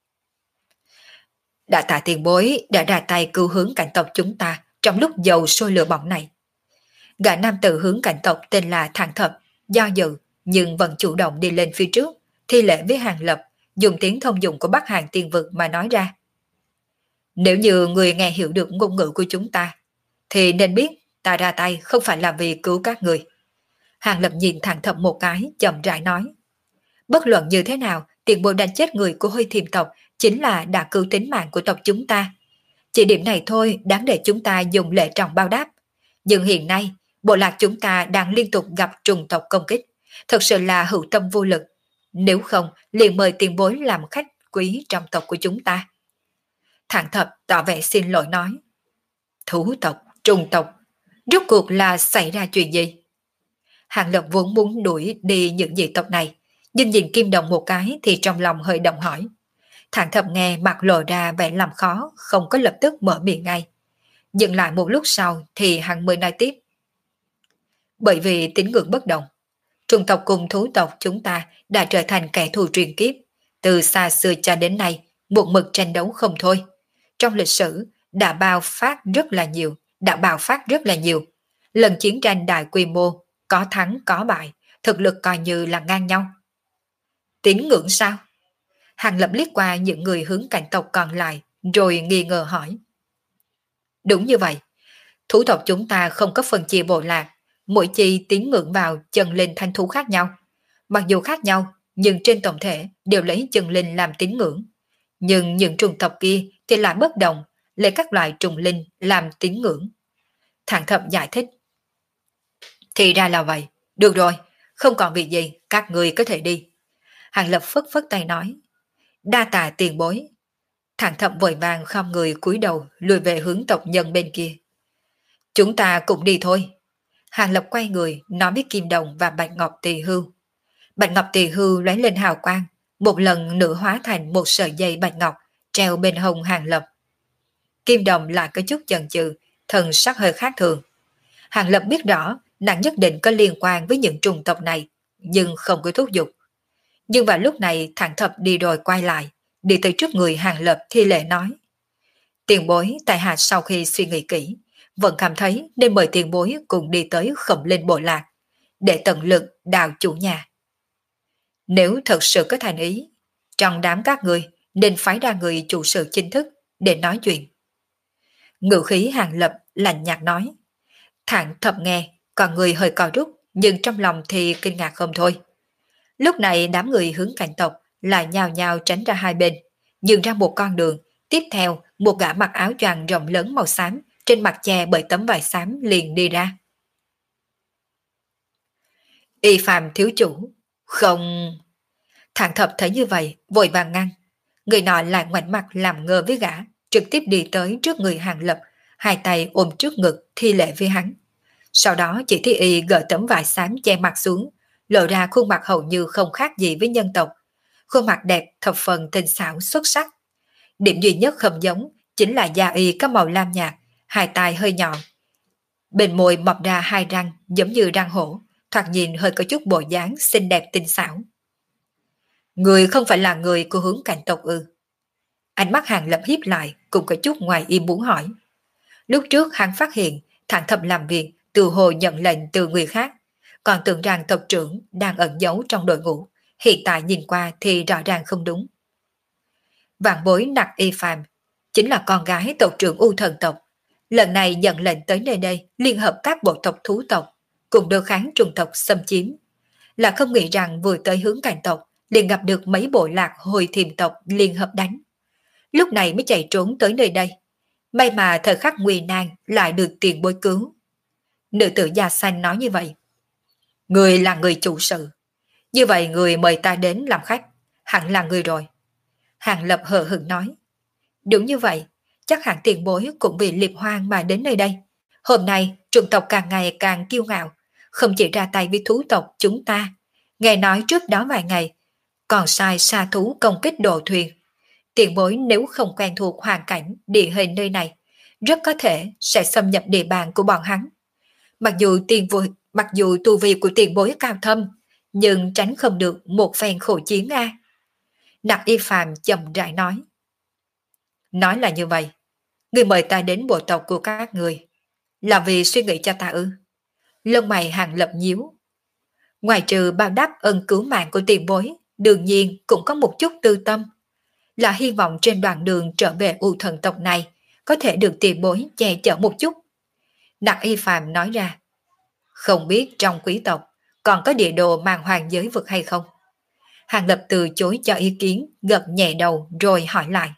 S1: Đã tạ tiền bối đã ra tay cứu hướng cảnh tộc chúng ta trong lúc dầu sôi lửa bỏng này. Gã nam tử hướng cảnh tộc tên là Thản Thập, do dự nhưng vẫn chủ động đi lên phía trước, thi lễ với Hàng Lập, dùng tiếng thông dụng của Bắc Hàn Tiên Vực mà nói ra. Nếu như người nghe hiểu được ngôn ngữ của chúng ta, thì nên biết ta ra tay không phải là vì cứu các người. Hàng Lập nhìn Thản Thập một cái, chậm rãi nói. Bất luận như thế nào, tiền bối đánh chết người của Hôi Thiềm tộc chính là đã cứu tính mạng của tộc chúng ta. Chỉ điểm này thôi đáng để chúng ta dùng lễ trọng báo đáp. Nhưng hiện nay, bộ lạc chúng ta đang liên tục gặp trùng tộc công kích, thật sự là hữu tâm vô lực. Nếu không, liền mời tiền bối làm khách quý trong tộc của chúng ta. Thản Thập tỏ vẻ xin lỗi nói. Thú tộc, trùng tộc, rốt cuộc là xảy ra chuyện gì? Hàng Lập vốn muốn đuổi đi những dị tộc này, nhưng nhìn Kim Đồng một cái thì trong lòng hơi động hỏi. Thản Thập nghe mặt lộ ra vẻ làm khó, không có lập tức mở miệng ngay. Dừng lại một lúc sau thì hắn mới nói tiếp. Bởi vì tín ngưỡng bất đồng, trùng tộc cùng thú tộc chúng ta đã trở thành kẻ thù truyền kiếp. Từ xa xưa cho đến nay, một mực tranh đấu không thôi. Trong lịch sử đã bao phát rất là nhiều, đã bạo phát rất là nhiều. Lần chiến tranh đại quy mô, có thắng có bại, thực lực coi như là ngang nhau. Tín ngưỡng sao? Hàng Lập liếc qua những người hướng cảnh tộc còn lại, rồi nghi ngờ hỏi. Đúng như vậy, thú tộc chúng ta không có phân chia bộ lạc, mỗi chi tín ngưỡng vào chân linh thanh thú khác nhau. Mặc dù khác nhau, nhưng trên tổng thể đều lấy chân linh làm tín ngưỡng. Nhưng những trùng tộc kia thì lại bất đồng, lấy các loại trùng linh làm tín ngưỡng. Thằng Thập giải thích. Thì ra là vậy, được rồi, không còn việc gì, các người có thể đi. Hàng Lập phất phất tay nói. Đa tạ tiền bối. Thằng Thập vội vàng khom người cúi đầu lùi về hướng tộc nhân bên kia. Chúng ta cũng đi thôi. Hàng Lập quay người nói với Kim Đồng và Bạch Ngọc Tỳ Hưu. Bạch Ngọc Tỳ Hưu lóe lên hào quang, một lần nữa hóa thành một sợi dây bạch ngọc treo bên hông Hàng Lập. Kim Đồng lại có chút chần chừ, thần sắc hơi khác thường. Hàng Lập biết rõ nàng nhất định có liên quan với những trùng tộc này, nhưng không có thúc giục. Nhưng vào lúc này Thằng Thập đi rồi quay lại, đi tới trước người Hàng Lập thi lễ nói. Tiền bối tại hạ sau khi suy nghĩ kỹ, vẫn cảm thấy nên mời tiền bối cùng đi tới Khổng Linh bộ lạc, để tận lực đào chủ nhà. Nếu thật sự có thành ý, trong đám các người nên phái ra người chủ sự chính thức để nói chuyện. Ngự khí Hàng Lập lạnh nhạt nói. Thằng Thập nghe, còn người hơi co rút, nhưng trong lòng thì kinh ngạc không thôi. Lúc này đám người hướng cảnh tộc lại nhào nhào tránh ra hai bên, nhường ra một con đường. Tiếp theo, một gã mặc áo choàng rộng lớn màu xám, trên mặt che bởi tấm vải xám liền đi ra. Y Phạm thiếu chủ, không... Thằng Thập thấy như vậy, vội vàng ngăn. Người nọ lại ngoảnh mặt làm ngơ với gã, trực tiếp đi tới trước người Hàng Lập, hai tay ôm trước ngực thi lễ với hắn. Sau đó chỉ thấy y gỡ tấm vải xám che mặt xuống, lộ ra khuôn mặt hầu như không khác gì với nhân tộc. Khuôn mặt đẹp thập phần tinh xảo xuất sắc. Điểm duy nhất không giống chính là da y có màu lam nhạt, hai tai hơi nhọn. Bên môi mọc ra hai răng giống như răng hổ, thoạt nhìn hơi có chút bộ dáng xinh đẹp tinh xảo. Người không phải là người của hướng cảnh tộc ư? Ánh mắt Hàng Lập hiếp lại, cũng có chút ngoài ý muốn hỏi. Lúc trước hắn phát hiện Thằng Thập làm việc từ hồ nhận lệnh từ người khác, còn tưởng rằng tộc trưởng đang ẩn giấu trong đội ngũ, hiện tại nhìn qua thì rõ ràng không đúng. Vạn bối Nặc Y Phàm chính là con gái tộc trưởng U Thần tộc, lần này nhận lệnh tới nơi đây liên hợp các bộ tộc thú tộc cùng đối kháng trùng tộc xâm chiếm, là không nghĩ rằng vừa tới hướng cảnh tộc liền gặp được mấy bộ lạc hồi thiềm tộc liên hợp đánh. Lúc này mới chạy trốn tới nơi đây. May mà thời khắc nguy nan lại được tiền bối cứu. Nữ tử da xanh nói như vậy. Người là người chủ sự. Như vậy người mời ta đến làm khách, hẳn là người rồi. Hàng Lập hờ hững nói. Đúng như vậy, chắc hẳn tiền bối cũng vì liệp hoang mà đến nơi đây. Hôm nay trùng tộc càng ngày càng kiêu ngạo, không chỉ ra tay với thú tộc chúng ta. Nghe nói trước đó vài ngày, còn sai sa thú công kích đồ thuyền. Tiền bối nếu không quen thuộc hoàn cảnh địa hình nơi này, rất có thể sẽ xâm nhập địa bàn của bọn hắn. Mặc dù tiền vui, mặc dù tu vi của tiền bối cao thâm, nhưng tránh không được một phen khổ chiến a. Nặc Y Phàm chậm rãi nói. Nói là như vậy, người mời ta đến bộ tộc của các người, là vì suy nghĩ cho ta ư? Lông mày Hàng Lập nhíu. Ngoài trừ bao đáp ơn cứu mạng của tiền bối, đương nhiên cũng có một chút tư tâm, là hy vọng trên đoạn đường trở về U Thần tộc này có thể được tiền bối che chở một chút. Nặc Y Phàm nói ra. Không biết trong quý tộc còn có địa đồ mang hoàng giới vực hay không? Hàng Lập từ chối cho ý kiến, gật nhẹ đầu rồi hỏi lại.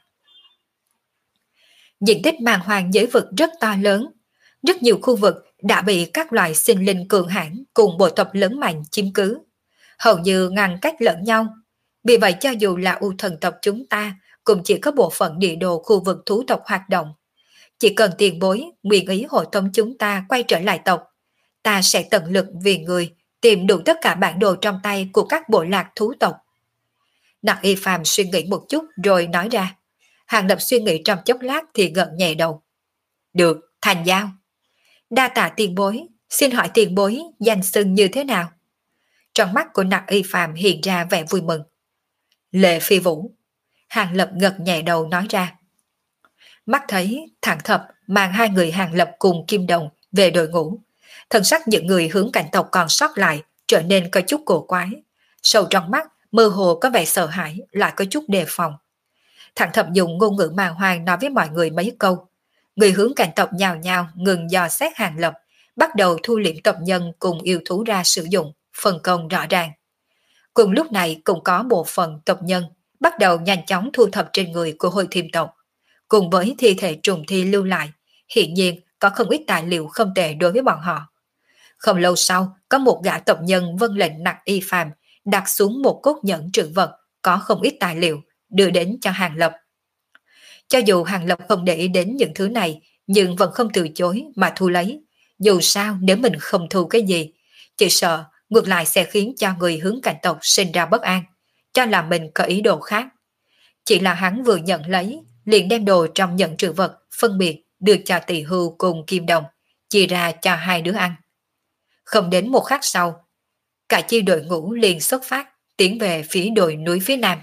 S1: Diện tích mang hoàng giới vực rất to lớn, rất nhiều khu vực đã bị các loài sinh linh cường hãn cùng bộ tộc lớn mạnh chiếm cứ, hầu như ngăn cách lẫn nhau. Vì vậy cho dù là U Thần tộc chúng ta cũng chỉ có bộ phận địa đồ khu vực thú tộc hoạt động. Chỉ cần tiền bối nguyện ý hộ tống chúng ta quay trở lại tộc, ta sẽ tận lực vì người tìm đủ tất cả bản đồ trong tay của các bộ lạc thú tộc. Nặc Y Phàm suy nghĩ một chút rồi nói ra. Hàng Lập suy nghĩ trong chốc lát thì gật nhẹ đầu. Được, thành giao. Đa tạ tiền bối, xin hỏi tiền bối danh xưng như thế nào? Trong mắt của Nặc Y Phàm hiện ra vẻ vui mừng. Lệ Phi Vũ. Hàng Lập gật nhẹ đầu nói ra. Mắt thấy Thằng Thập mang hai người Hàng Lập cùng Kim Đồng về đội ngũ, thần sắc những người hướng cảnh tộc còn sót lại trở nên có chút cổ quái. Sâu trong mắt, mơ hồ có vẻ sợ hãi, lại có chút đề phòng. Thằng Thập dùng ngôn ngữ màng hoàng nói với mọi người mấy câu. Người hướng cảnh tộc nhào nhào ngừng dò xét Hàng Lập, bắt đầu thu liễm tộc nhân cùng yêu thú ra sử dụng, phân công rõ ràng. Cùng lúc này cũng có bộ phận tộc nhân bắt đầu nhanh chóng thu thập trên người của Hồi Thiêm tộc. Cùng với thi thể trùng thi lưu lại, hiện nhiên có không ít tài liệu không tệ đối với bọn họ. Không lâu sau, có một gã tộc nhân vân lệnh Nặc Y Phàm đặt xuống một cốt nhẫn trữ vật có không ít tài liệu, đưa đến cho Hàng Lập. Cho dù Hàng Lập không để ý đến những thứ này, nhưng vẫn không từ chối mà thu lấy. Dù sao nếu mình không thu cái gì, chỉ sợ ngược lại sẽ khiến cho người hướng cảnh tộc sinh ra bất an, cho là mình có ý đồ khác. Chỉ là hắn vừa nhận lấy, liền đem đồ trong nhẫn trữ vật phân biệt đưa cho Tỳ Hưu cùng Kim Đồng, chia ra cho hai đứa ăn. Không đến một khắc sau, cả chi đội ngũ liền xuất phát, tiến về phía đồi núi phía nam.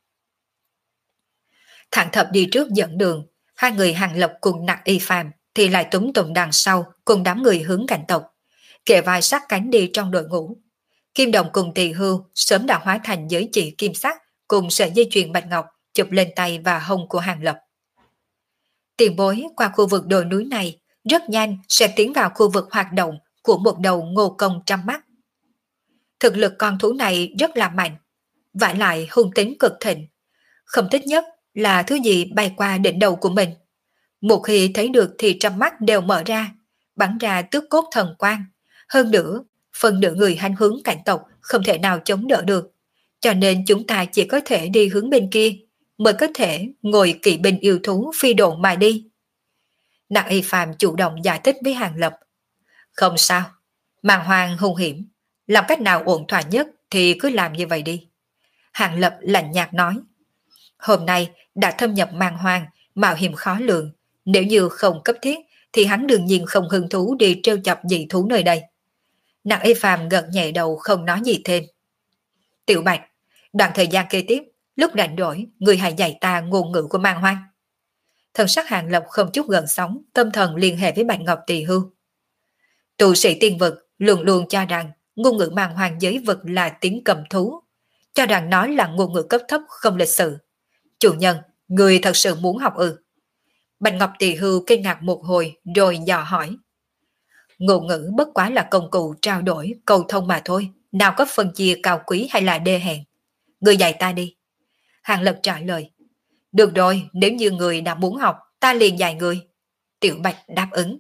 S1: Thằng Thập đi trước dẫn đường, hai người Hàng Lập cùng Nặc Y Phàm thì lại túm tụm đằng sau cùng đám người hướng cảnh tộc, kề vai sát cánh đi trong đội ngũ. Kim Đồng cùng Tỳ Hưu sớm đã hóa thành giới chỉ kim sắc cùng sợi dây chuyền bạch ngọc chụp lên tay và hông của Hàng Lập. Tiền bối qua khu vực đồi núi này rất nhanh sẽ tiến vào khu vực hoạt động của một đầu ngô công trăm mắt. Thực lực con thú này rất là mạnh, vả lại hung tính cực thịnh. Không thích nhất là thứ gì bay qua đỉnh đầu của mình. Một khi thấy được thì trăm mắt đều mở ra, bắn ra tước cốt thần quang. Hơn nữa, phần nửa người hành hướng cảnh tộc không thể nào chống đỡ được. Cho nên chúng ta chỉ có thể đi hướng bên kia, mới có thể ngồi kỵ binh yêu thú phi độn mà đi. Nặc Y Phàm chủ động giải thích với Hàng Lập. Không sao, màn hoàng hung hiểm, làm cách nào ổn thỏa nhất thì cứ làm như vậy đi. Hàng Lập lạnh nhạt nói. Hôm nay đã thâm nhập màn hoàng, mạo hiểm khó lường. Nếu như không cấp thiết thì hắn đương nhiên không hứng thú đi trêu chọc dị thú nơi đây. Nặc Y Phàm gật nhẹ đầu không nói gì thêm. Tiểu Bạch, đoạn thời gian kế tiếp, lúc rảnh rỗi, người hãy dạy ta ngôn ngữ của màn hoang. Thần sắc Hàng Lập không chút gần sóng, tâm thần liên hệ với Bạch Ngọc Tỳ Hưu. Tu sĩ tiên vực luôn luôn cho rằng ngôn ngữ màn hoàng giới vực là tiếng cầm thú, cho rằng nó là ngôn ngữ cấp thấp không lịch sự. Chủ nhân, người thật sự muốn học ư? Bạch Ngọc Tỳ Hưu kinh ngạc một hồi rồi dò hỏi. Ngôn ngữ bất quá là công cụ trao đổi, cầu thông mà thôi, nào có phân chia cao quý hay là đê hèn. Người dạy ta đi. Hàng Lập trả lời. Được rồi, nếu như người đã muốn học, ta liền dạy người. Tiểu Bạch đáp ứng.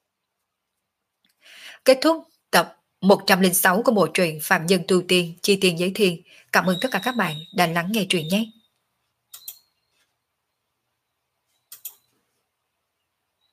S1: Kết thúc tập một trăm lẻ sáu của bộ truyện Phạm Nhân Tu Tiên Chi Tiên Giới Thiên. Cảm ơn tất cả các bạn đã lắng nghe truyện nhé.